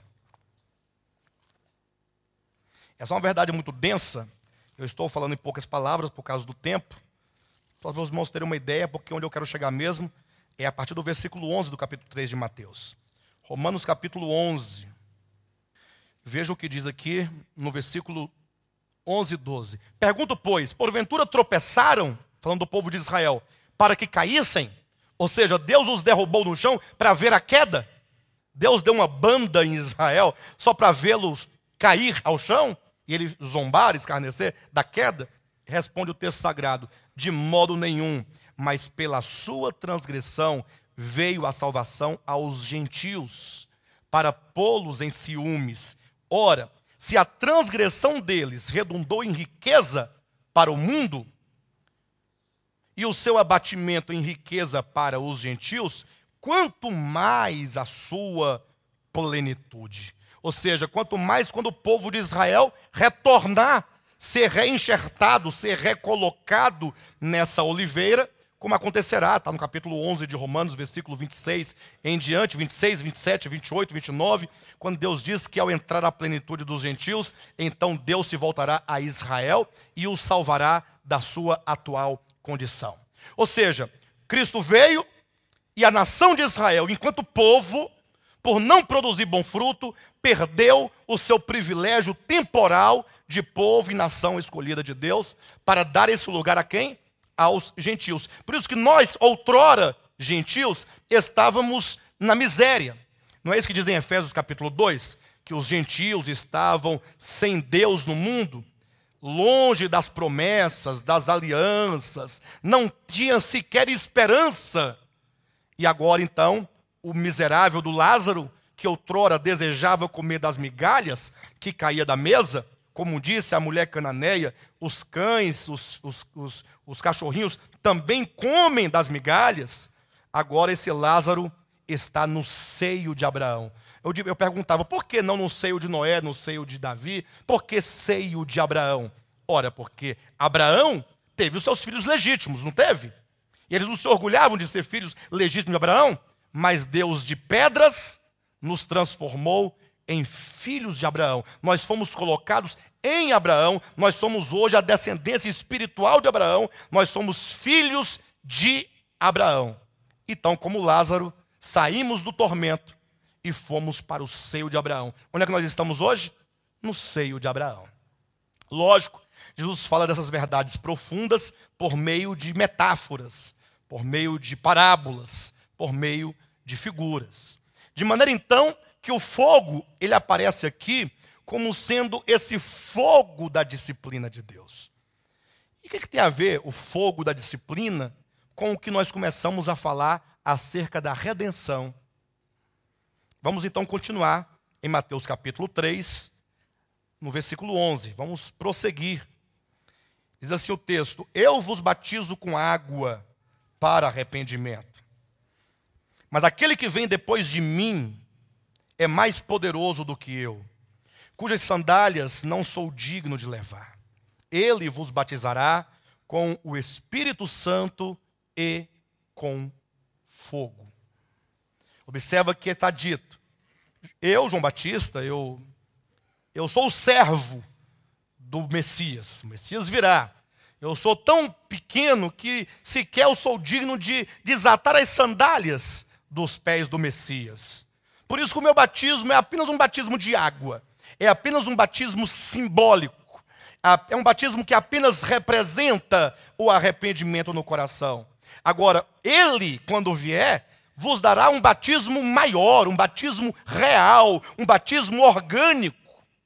Essa é uma verdade muito densa. Eu estou falando em poucas palavras por causa do tempo. Para os meus irmãos terem uma ideia, porque onde eu quero chegar mesmo é a partir do versículo 11 do capítulo 3 de Mateus. Romanos capítulo 11. Veja o que diz aqui no versículo 11 e 12. Pergunto, pois, porventura tropeçaram, falando do povo de Israel, para que caíssem? Ou seja, Deus os derrubou no chão para ver a queda? Deus deu uma banda em Israel só para vê-los cair ao chão? E ele zombar, escarnecer da queda? Responde o texto sagrado, de modo nenhum, mas pela sua transgressão veio a salvação aos gentios, para pô-los em ciúmes. Ora, se a transgressão deles redundou em riqueza para o mundo, e o seu abatimento em riqueza para os gentios, quanto mais a sua plenitude. Ou seja, quanto mais quando o povo de Israel retornar, ser reenxertado, ser recolocado nessa oliveira, como acontecerá, está no capítulo 11 de Romanos, versículo 26 em diante, 26, 27, 28, 29, quando Deus diz que ao entrar a plenitude dos gentios, então Deus se voltará a Israel e o salvará da sua atual condição. Ou seja, Cristo veio e a nação de Israel, enquanto povo, por não produzir bom fruto, perdeu o seu privilégio temporal de povo e nação escolhida de Deus para dar esse lugar a quem? Aos gentios. Por isso que nós, outrora gentios, estávamos na miséria. Não é isso que diz em Efésios capítulo 2? Que os gentios estavam sem Deus no mundo, longe das promessas, das alianças, não tinha sequer esperança. E agora então, o miserável do Lázaro, que outrora desejava comer das migalhas que caía da mesa, como disse a mulher cananeia, os cães, os cachorrinhos também comem das migalhas. Agora esse Lázaro está no seio de Abraão. Eu perguntava, por que não no seio de Noé, no seio de Davi? Por que seio de Abraão? Ora, porque Abraão teve os seus filhos legítimos, não teve? E eles não se orgulhavam de ser filhos legítimos de Abraão, mas Deus de pedras nos transformou em filhos de Abraão. Nós fomos colocados em Abraão, nós somos hoje a descendência espiritual de Abraão, nós somos filhos de Abraão. Então, como Lázaro, saímos do tormento e fomos para o seio de Abraão. Onde é que nós estamos hoje? No seio de Abraão. Lógico, Jesus fala dessas verdades profundas por meio de metáforas, por meio de parábolas, por meio de figuras. De maneira então que o fogo, ele aparece aqui como sendo esse fogo da disciplina de Deus. E o que tem a ver o fogo da disciplina com o que nós começamos a falar acerca da redenção? Vamos então continuar em Mateus capítulo 3, no versículo 11. Vamos prosseguir. Diz assim o texto: eu vos batizo com água para arrependimento, mas aquele que vem depois de mim é mais poderoso do que eu, cujas sandálias não sou digno de levar. Ele vos batizará com o Espírito Santo e com fogo. Observa que está dito: eu, João Batista, eu sou o servo do Messias. O Messias virá. Eu sou tão pequeno que sequer eu sou digno de desatar as sandálias dos pés do Messias. Por isso que o meu batismo é apenas um batismo de água. É apenas um batismo simbólico. É um batismo que apenas representa o arrependimento no coração. Agora, ele, quando vier, vos dará um batismo maior, um batismo real, um batismo orgânico.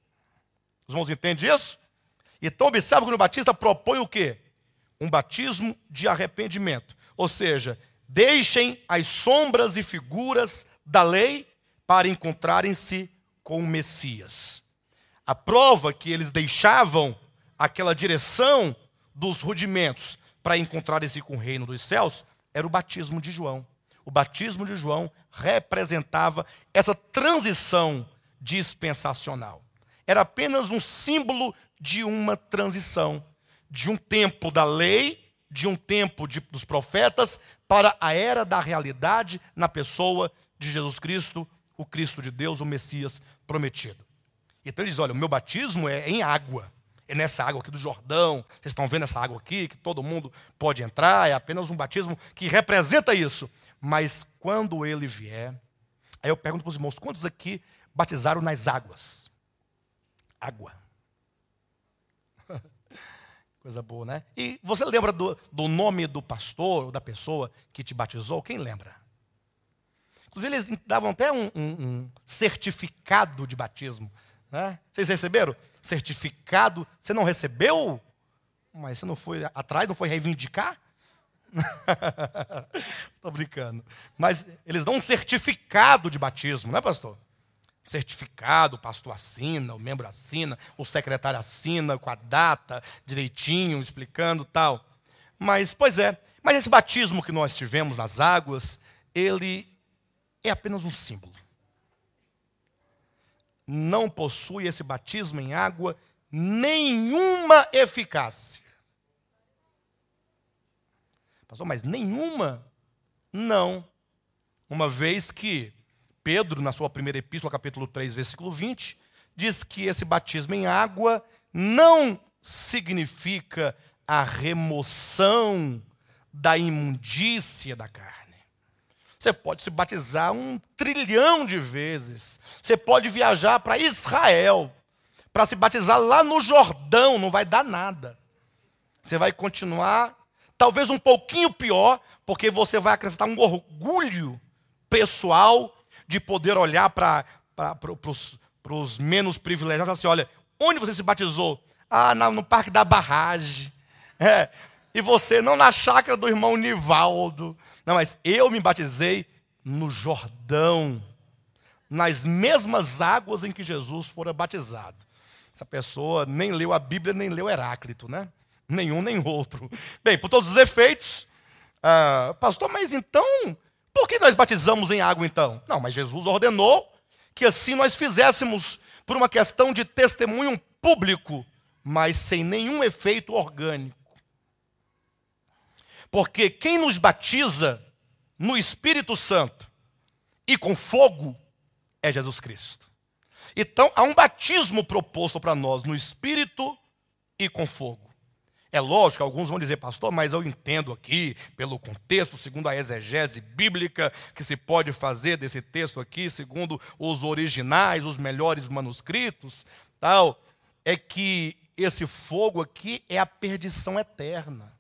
Os irmãos entendem isso? Então, observa que o Batista propõe o quê? Um batismo de arrependimento. Ou seja, deixem as sombras e figuras da lei para encontrarem-se com o Messias. A prova que eles deixavam aquela direção dos rudimentos para encontrarem-se com o reino dos céus era o batismo de João. O batismo de João representava essa transição dispensacional. Era apenas um símbolo de uma transição, de um tempo da lei, de um tempo dos profetas, para a era da realidade na pessoa de Jesus Cristo, o Cristo de Deus, o Messias prometido. Então ele diz, olha, o meu batismo é em água, é nessa água aqui do Jordão, vocês estão vendo essa água aqui, que todo mundo pode entrar, é apenas um batismo que representa isso. Mas quando ele vier, aí eu pergunto para os irmãos, quantos aqui batizaram nas águas? Água. Coisa boa, né? E você lembra do nome do pastor, ou da pessoa que te batizou? Quem lembra? Inclusive, eles davam até um certificado de batismo, né? Vocês receberam? Certificado. Você não recebeu? Mas você não foi atrás, não foi reivindicar? Estou brincando. Mas eles dão um certificado de batismo, não é, pastor? Certificado, o pastor assina, o membro assina, o secretário assina com a data direitinho, explicando tal. Mas Mas esse batismo que nós tivemos nas águas, ele é apenas um símbolo. Não possui esse batismo em água nenhuma eficácia. Pastor, mas nenhuma? Não. Uma vez que Pedro, na sua primeira epístola, capítulo 3, versículo 20, diz que esse batismo em água não significa a remoção da imundícia da carne. Você pode se batizar 1 trilhão de vezes. Você pode viajar para Israel para se batizar lá no Jordão, não vai dar nada. Você vai continuar, talvez um pouquinho pior, porque você vai acrescentar um orgulho pessoal de poder olhar para os menos privilegiados e falar assim, olha, onde você se batizou? Ah, no Parque da Barragem. E você, não na chácara do irmão Nivaldo. Não, mas eu me batizei no Jordão, nas mesmas águas em que Jesus fora batizado. Essa pessoa nem leu a Bíblia, nem leu Heráclito, né? Nenhum, nem outro. Bem, por todos os efeitos, pastor, mas então, por que nós batizamos em água então? Não, mas Jesus ordenou que assim nós fizéssemos por uma questão de testemunho público, mas sem nenhum efeito orgânico. Porque quem nos batiza no Espírito Santo e com fogo é Jesus Cristo. Então, há um batismo proposto para nós no Espírito e com fogo. É lógico, alguns vão dizer, pastor, mas eu entendo aqui, pelo contexto, segundo a exegese bíblica, que se pode fazer desse texto aqui, segundo os originais, os melhores manuscritos, tal, é que esse fogo aqui é a perdição eterna.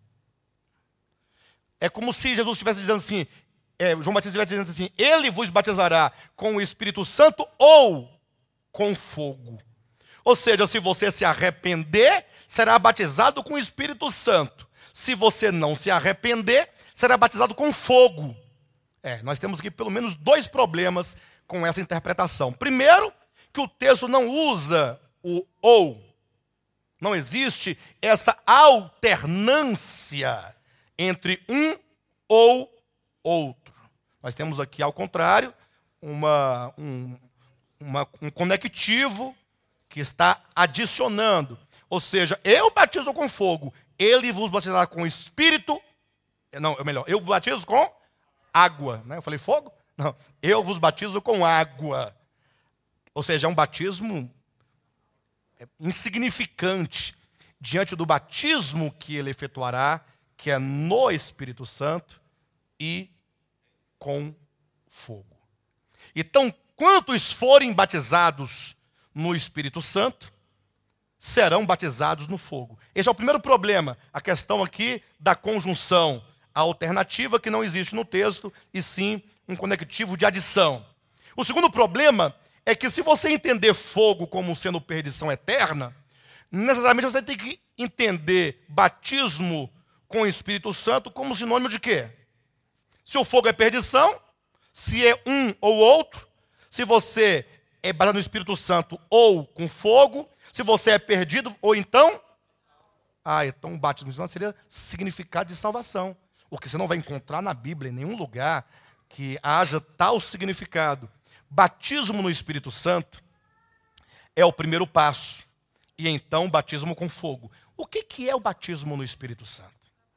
É como se Jesus estivesse dizendo assim, João Batista estivesse dizendo assim, ele vos batizará com o Espírito Santo ou com fogo. Ou seja, se você se arrepender, será batizado com o Espírito Santo. Se você não se arrepender, será batizado com fogo. Nós temos aqui pelo menos 2 problemas com essa interpretação. Primeiro, que o texto não usa o ou. Não existe essa alternância entre um ou outro. Nós temos aqui, ao contrário, um conectivo que está adicionando. Ou seja, eu batizo com fogo, ele vos batizará com espírito. Não, melhor, eu vos batizo com água. Né? Eu falei fogo? Não, eu vos batizo com água. Ou seja, é um batismo insignificante diante do batismo que ele efetuará, que é no Espírito Santo e com fogo. Então, quantos forem batizados no Espírito Santo, serão batizados no fogo. Esse é o primeiro problema, a questão aqui da conjunção, a alternativa que não existe no texto, e sim um conectivo de adição. O segundo problema é que se você entender fogo como sendo perdição eterna, necessariamente você tem que entender batismo com o Espírito Santo como sinônimo de quê? Se o fogo é perdição, se é um ou outro, se você é batizado no Espírito Santo ou com fogo, se você é perdido, ou então... então o batismo no Espírito Santo seria significado de salvação. O que você não vai encontrar na Bíblia, em nenhum lugar, que haja tal significado. Batismo no Espírito Santo é o primeiro passo. E então batismo com fogo. O que é o batismo no Espírito Santo?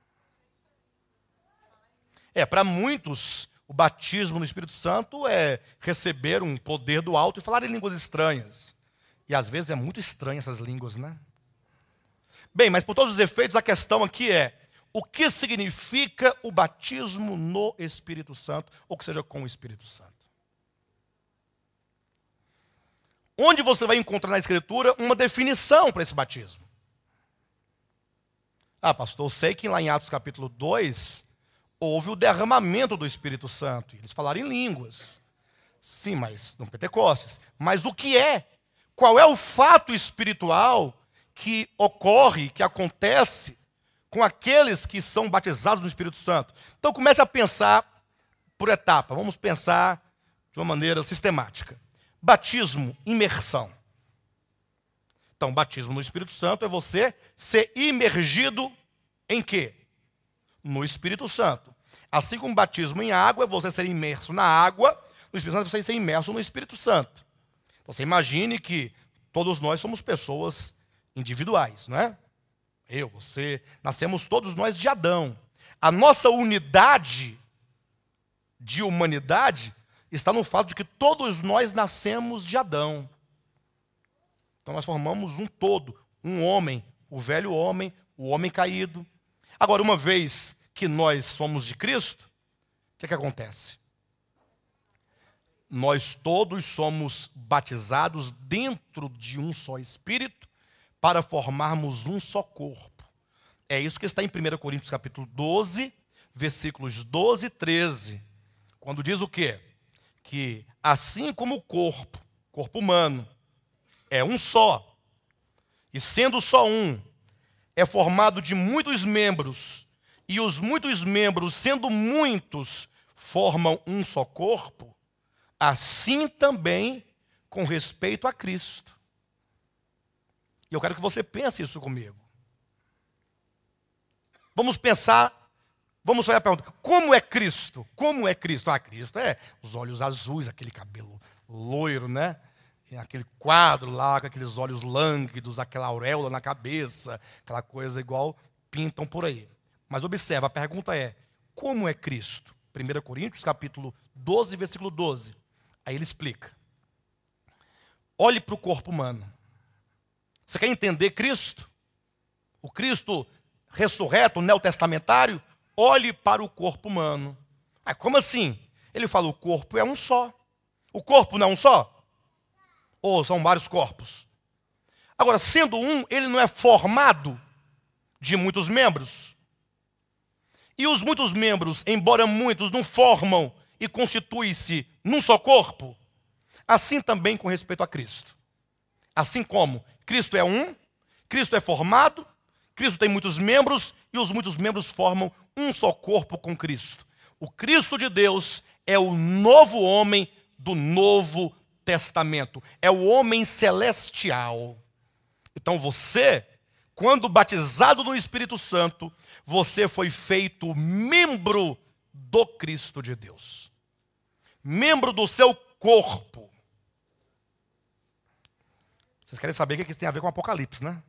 Para muitos, o batismo no Espírito Santo é receber um poder do alto e falar em línguas estranhas. E às vezes é muito estranho essas línguas, né? Bem, mas por todos os efeitos, a questão aqui é: o que significa o batismo no Espírito Santo, ou que seja, com o Espírito Santo? Onde você vai encontrar na Escritura uma definição para esse batismo? Pastor, eu sei que lá em Atos capítulo 2, houve o derramamento do Espírito Santo. Eles falaram em línguas. Sim, mas no Pentecostes. Mas o que é? Qual é o fato espiritual que ocorre, que acontece com aqueles que são batizados no Espírito Santo? Então comece a pensar por etapa. Vamos pensar de uma maneira sistemática. Batismo, imersão. Então, batismo no Espírito Santo é você ser imergido em quê? no Espírito Santo. Assim como o batismo em água é você ser imerso na água, no Espírito Santo é você ser imerso no Espírito Santo. Então você imagine que todos nós somos pessoas individuais, não é? Eu, você, nascemos todos nós de Adão. A nossa unidade de humanidade está no fato de que todos nós nascemos de Adão. Então nós formamos um todo, um homem, o velho homem, o homem caído. Agora, uma vez que nós somos de Cristo, o que acontece? Nós todos somos batizados dentro de um só Espírito para formarmos um só corpo. É isso que está em 1 Coríntios capítulo 12, versículos 12 e 13. Quando diz o quê? Que assim como o corpo humano, é um só, e sendo só um, é formado de muitos membros, e os muitos membros, sendo muitos, formam um só corpo, assim também com respeito a Cristo. E eu quero que você pense isso comigo. Vamos pensar, vamos fazer a pergunta: como é Cristo? Como é Cristo? Cristo é os olhos azuis, aquele cabelo loiro, né? Aquele quadro lá, com aqueles olhos lânguidos, aquela auréola na cabeça, aquela coisa igual pintam por aí. Mas observa, a pergunta é: como é Cristo? 1 Coríntios, capítulo 12, versículo 12. Aí ele explica. Olhe para o corpo humano. Você quer entender Cristo? O Cristo ressurreto, neotestamentário? Olhe para o corpo humano. Como assim? Ele fala: o corpo é um só. O corpo não é um só? Ou são vários corpos? Agora, sendo um, ele não é formado de muitos membros? E os muitos membros, embora muitos, não formam e constituem-se num só corpo? Assim também com respeito a Cristo. Assim como Cristo é um, Cristo é formado, Cristo tem muitos membros, e os muitos membros formam um só corpo com Cristo. O Cristo de Deus é o novo homem do Novo Testamento. É o homem celestial. Então você, quando batizado no Espírito Santo, você foi feito membro do Cristo de Deus. Membro do seu corpo. Vocês querem saber o que isso tem a ver com Apocalipse, né?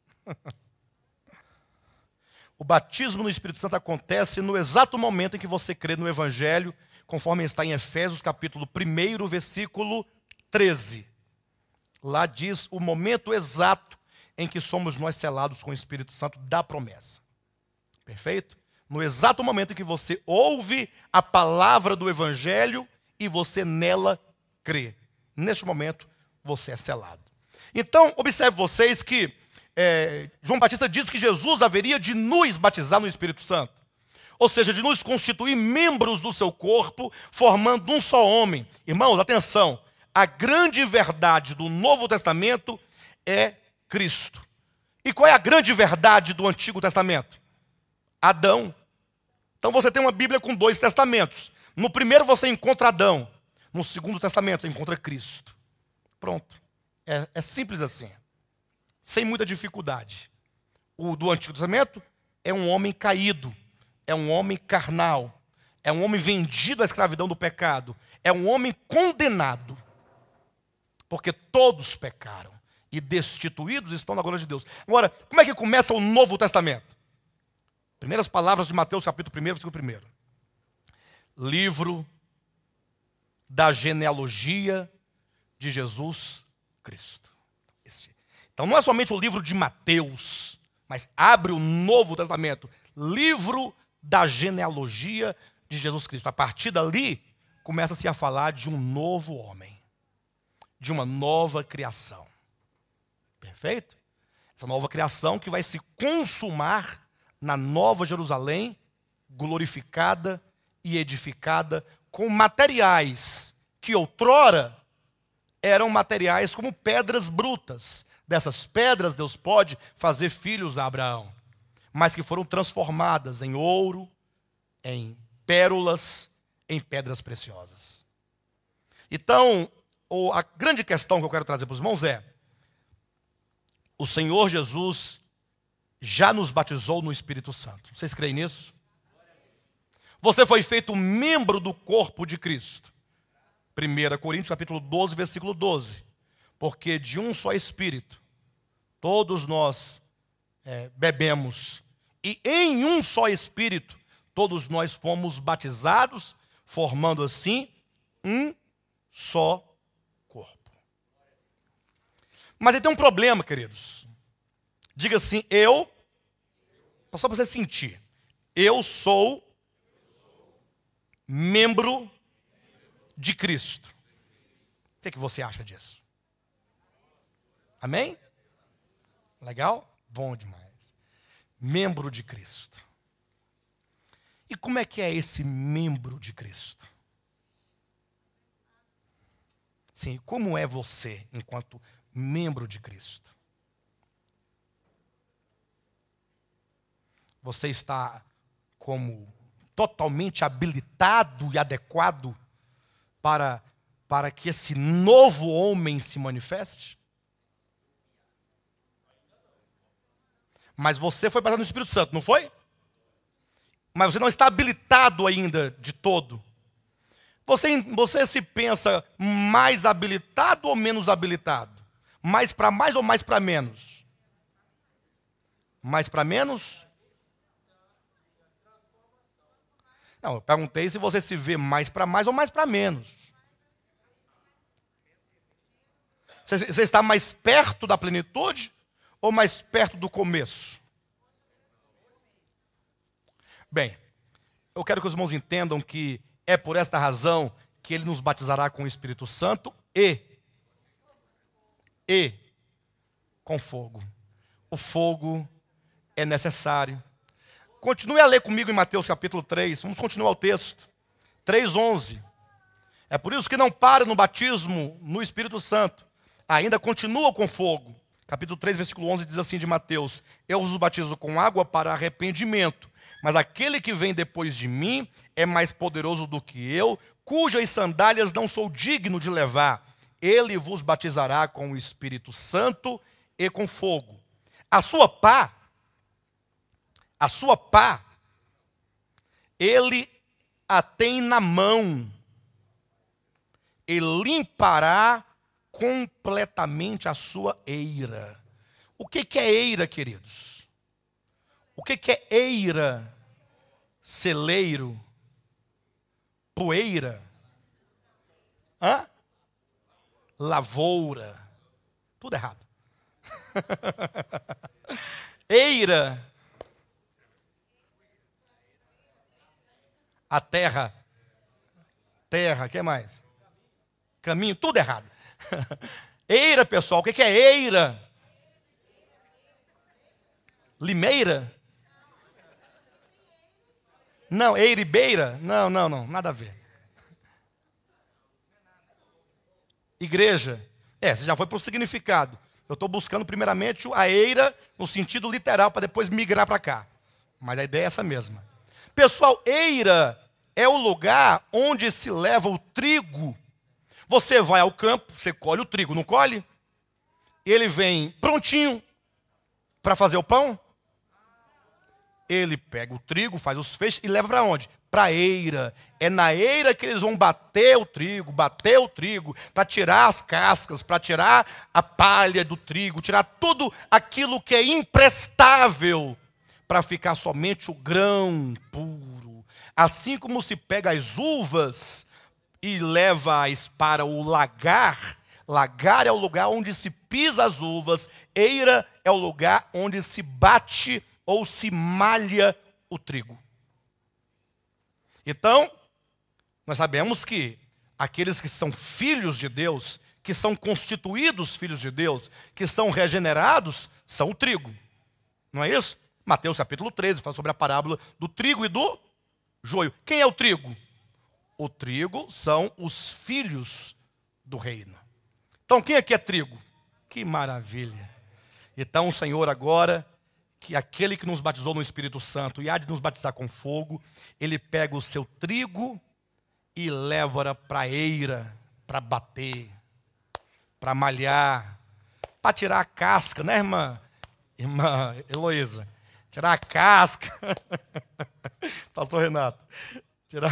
O batismo no Espírito Santo acontece no exato momento em que você crê no Evangelho, conforme está em Efésios capítulo 1, versículo 13. Lá diz o momento exato em que somos nós selados com o Espírito Santo da promessa. Perfeito? No exato momento em que você ouve a palavra do Evangelho e você nela crê. Neste momento, você é selado. Então, observe vocês que João Batista diz que Jesus haveria de nos batizar no Espírito Santo. Ou seja, de nos constituir membros do seu corpo, formando um só homem. Irmãos, atenção. A grande verdade do Novo Testamento é Cristo. E qual é a grande verdade do Antigo Testamento? Adão. Então você tem uma Bíblia com 2 testamentos. No primeiro você encontra Adão. No Segundo Testamento você encontra Cristo. Pronto. É simples assim. Sem muita dificuldade. O do Antigo Testamento é um homem caído. É um homem carnal. É um homem vendido à escravidão do pecado. É um homem condenado. Porque todos pecaram e destituídos estão na glória de Deus. Agora, como é que começa o Novo Testamento? Primeiras palavras de Mateus capítulo 1, versículo 1. Livro da genealogia de Jesus Cristo. Então não é somente o livro de Mateus, mas abre o Novo Testamento. Livro da genealogia de Jesus Cristo. A partir dali, começa-se a falar de um novo homem. De uma nova criação. Perfeito? Essa nova criação que vai se consumar na Nova Jerusalém, glorificada e edificada com materiais que outrora eram materiais como pedras brutas. Dessas pedras Deus pode fazer filhos a Abraão, mas que foram transformadas em ouro, em pérolas, em pedras preciosas. Então, a grande questão que eu quero trazer para os irmãos é: o Senhor Jesus já nos batizou no Espírito Santo. Vocês creem nisso? Você foi feito membro do corpo de Cristo. 1 Coríntios capítulo 12, versículo 12. Porque de um só Espírito, todos nós bebemos. E em um só Espírito, todos nós fomos batizados, formando assim um só corpo. Mas aí tem um problema, queridos. Diga assim, só para você sentir. Eu sou membro de Cristo. O que você acha disso? Amém? Legal? Bom demais. Membro de Cristo. E como é que é esse membro de Cristo? Sim, como é você enquanto membro de Cristo? Você está como totalmente habilitado e adequado para que esse novo homem se manifeste? Mas você foi batizado no Espírito Santo, não foi? Mas você não está habilitado ainda de todo. Você se pensa mais habilitado ou menos habilitado? Mais para mais ou mais para menos? Mais para menos? Não, eu perguntei se você se vê mais para mais ou mais para menos. Você está mais perto da plenitude ou mais perto do começo? Bem, eu quero que os irmãos entendam que é por esta razão que ele nos batizará com o Espírito Santo e com fogo. O fogo é necessário. Continue a ler comigo em Mateus capítulo 3. Vamos continuar o texto. 3:11. É por isso que não para no batismo no Espírito Santo. Ainda continua com fogo. Capítulo 3, versículo 11 diz assim de Mateus: Eu vos batizo com água para arrependimento, mas aquele que vem depois de mim é mais poderoso do que eu, cujas sandálias não sou digno de levar. Ele vos batizará com o Espírito Santo e com fogo. A sua pá, ele a tem na mão e limpará completamente a sua eira. O que é eira, queridos? O que é eira? Celeiro? Poeira? Lavoura? Tudo errado. Eira. A terra. Terra, o que mais? Caminho, tudo errado. Eira, pessoal, o que é eira? Limeira? Não, eira e beira? Não, nada a ver. Igreja. Você já foi para o significado. Eu estou buscando primeiramente a eira no sentido literal, para depois migrar para cá. Mas a ideia é essa mesma. Pessoal, eira é o lugar onde se leva o trigo. Você vai ao campo, você colhe o trigo, não colhe? Ele vem prontinho para fazer o pão. Ele pega o trigo, faz os feixes e leva para onde? Para a eira. É na eira que eles vão bater o trigo, para tirar as cascas, para tirar a palha do trigo, tirar tudo aquilo que é imprestável, para ficar somente o grão puro. Assim como se pega as uvas e leva-as para o lagar. Lagar é o lugar onde se pisa as uvas. Eira é o lugar onde se bate ou se malha o trigo. Então, nós sabemos que aqueles que são filhos de Deus, que são constituídos filhos de Deus, que são regenerados, são o trigo. Não é isso? Mateus capítulo 13 fala sobre a parábola do trigo e do joio. Quem é o trigo? O trigo são os filhos do reino. Então, quem aqui é trigo? Que maravilha. Então, o Senhor agora, que aquele que nos batizou no Espírito Santo e há de nos batizar com fogo, ele pega o seu trigo e leva para a eira, para bater, para malhar, para tirar a casca, né, irmã? Irmã Heloísa, tirar a casca. Pastor Renato. Tirar.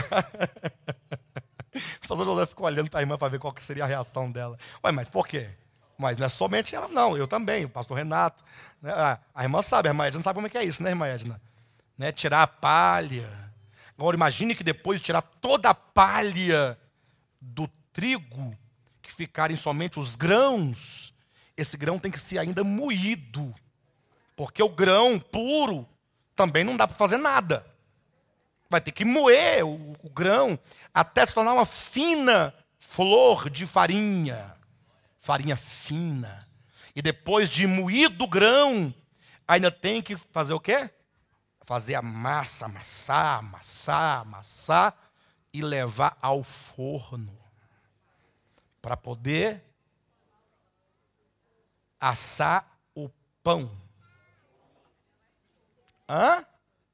O pastor José ficou olhando para a irmã para ver qual que seria a reação dela. Ué, mas por quê? Mas não é somente ela, não. Eu também, o pastor Renato. Né? A irmã sabe, a irmã Edna sabe como é que é isso, né, irmã Edna? Né? Tirar a palha. Agora, imagine que depois de tirar toda a palha do trigo, que ficarem somente os grãos, esse grão tem que ser ainda moído. Porque o grão puro também não dá para fazer nada. Vai ter que moer o grão até se tornar uma fina flor de farinha. Farinha fina. E depois de moído o grão, ainda tem que fazer o quê? Fazer a massa, amassar e levar ao forno. Para poder assar o pão. Hã?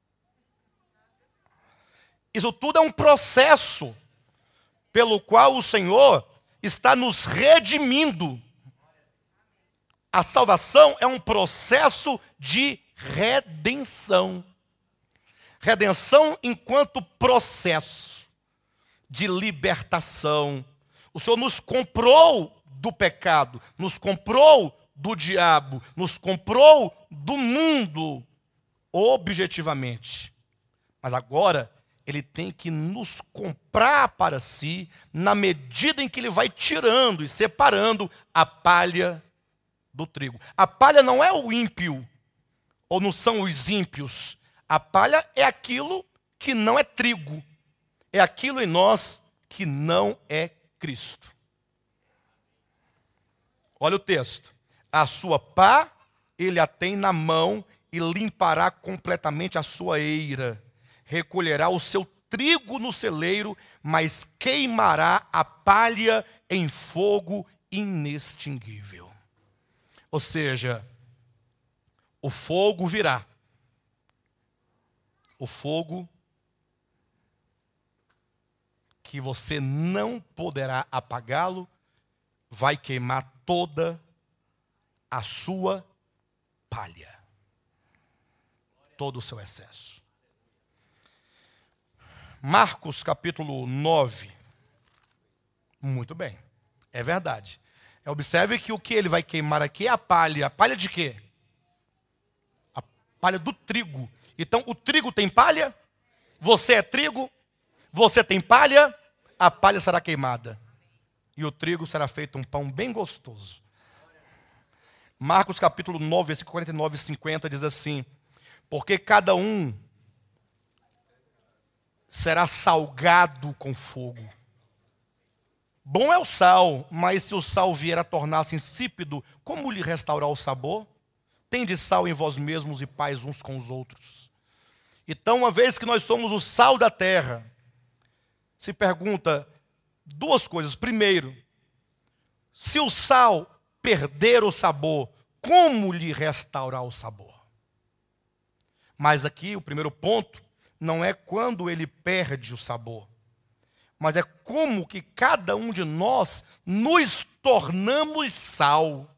Isso tudo é um processo pelo qual o Senhor está nos redimindo. A salvação é um processo de redenção. Redenção enquanto processo de libertação. O Senhor nos comprou do pecado, nos comprou do diabo, nos comprou do mundo, objetivamente. Mas agora Ele tem que nos comprar para si, na medida em que Ele vai tirando e separando a palha do trigo. A palha não é o ímpio, ou não são os ímpios. A palha é aquilo que não é trigo. É aquilo em nós que não é Cristo. Olha o texto. A sua pá, Ele a tem na mão e limpará completamente a sua eira. Recolherá o seu trigo no celeiro, mas queimará a palha em fogo inextinguível. Ou seja, o fogo virá. O fogo que você não poderá apagá-lo, vai queimar toda a sua palha. Todo o seu excesso. Marcos capítulo 9. Muito bem, é verdade. Observe que o que ele vai queimar aqui é a palha. A palha de quê? A palha do trigo. Então, o trigo tem palha? Você é trigo? Você tem palha? A palha será queimada. E o trigo será feito um pão bem gostoso. Marcos capítulo 9, versículo 49 e 50 diz assim: porque cada um será salgado com fogo. Bom é o sal, mas se o sal vier a tornar-se insípido, como lhe restaurar o sabor? Tende sal em vós mesmos e paz uns com os outros. Então, uma vez que nós somos o sal da terra, se pergunta duas coisas. Primeiro, se o sal perder o sabor, como lhe restaurar o sabor? Mas aqui o primeiro ponto não é quando ele perde o sabor, mas é como que cada um de nós nos tornamos sal.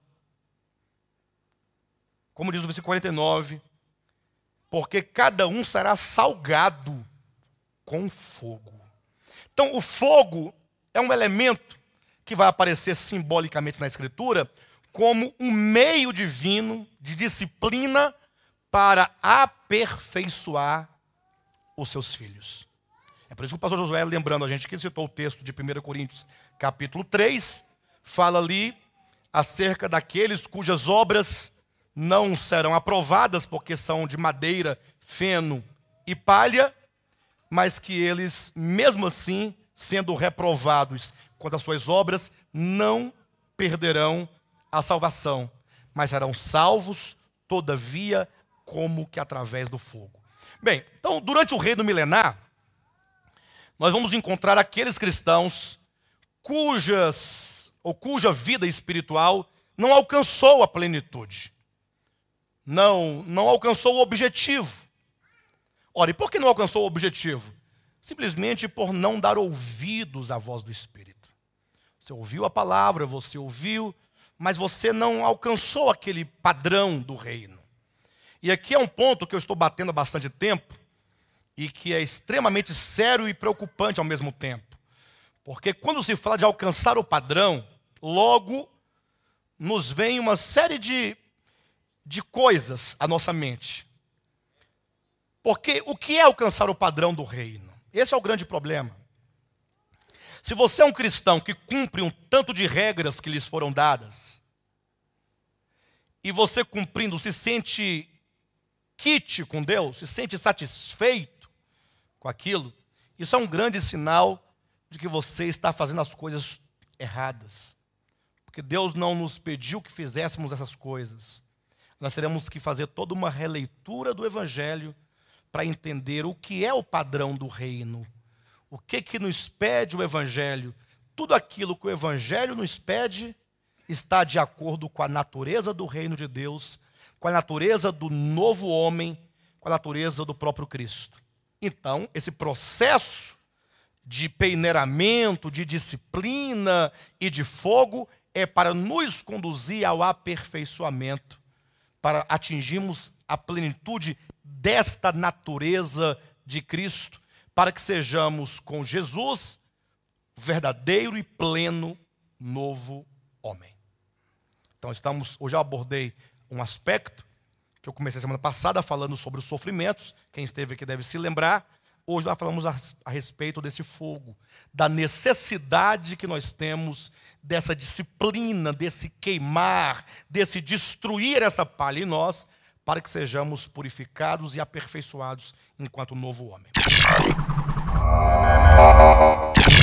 Como diz o versículo 49, porque cada um será salgado com fogo. Então, o fogo é um elemento que vai aparecer simbolicamente na Escritura como um meio divino de disciplina para aperfeiçoar os seus filhos. É por isso que o pastor Josué, lembrando a gente que ele citou o texto de 1 Coríntios, capítulo 3, fala ali acerca daqueles cujas obras não serão aprovadas, porque são de madeira, feno e palha, mas que eles, mesmo assim, sendo reprovados quanto às suas obras, não perderão a salvação, mas serão salvos, todavia, como que através do fogo. Bem, então, durante o reino milenar, nós vamos encontrar aqueles cristãos cuja vida espiritual não alcançou a plenitude. Não alcançou o objetivo. Ora, e por que não alcançou o objetivo? Simplesmente por não dar ouvidos à voz do Espírito. Você ouviu a palavra, você ouviu, mas você não alcançou aquele padrão do reino. E aqui é um ponto que eu estou batendo há bastante tempo, e que é extremamente sério e preocupante ao mesmo tempo. Porque quando se fala de alcançar o padrão, logo nos vem uma série de coisas à nossa mente. Porque o que é alcançar o padrão do reino? Esse é o grande problema. Se você é um cristão que cumpre um tanto de regras que lhes foram dadas, e você cumprindo se sente quite com Deus, se sente satisfeito com aquilo, isso é um grande sinal de que você está fazendo as coisas erradas. Porque Deus não nos pediu que fizéssemos essas coisas. Nós teremos que fazer toda uma releitura do Evangelho para entender o que é o padrão do reino. O que nos pede o Evangelho? Tudo aquilo que o Evangelho nos pede está de acordo com a natureza do reino de Deus, com a natureza do novo homem, com a natureza do próprio Cristo. Então, esse processo de peneiramento, de disciplina e de fogo é para nos conduzir ao aperfeiçoamento, para atingirmos a plenitude desta natureza de Cristo, para que sejamos com Jesus verdadeiro e pleno novo homem. Então hoje eu abordei um aspecto que eu comecei semana passada falando sobre os sofrimentos. Quem esteve aqui deve se lembrar. Hoje nós falamos a respeito desse fogo, da necessidade que nós temos dessa disciplina, desse queimar, desse destruir essa palha em nós, para que sejamos purificados e aperfeiçoados enquanto novo homem.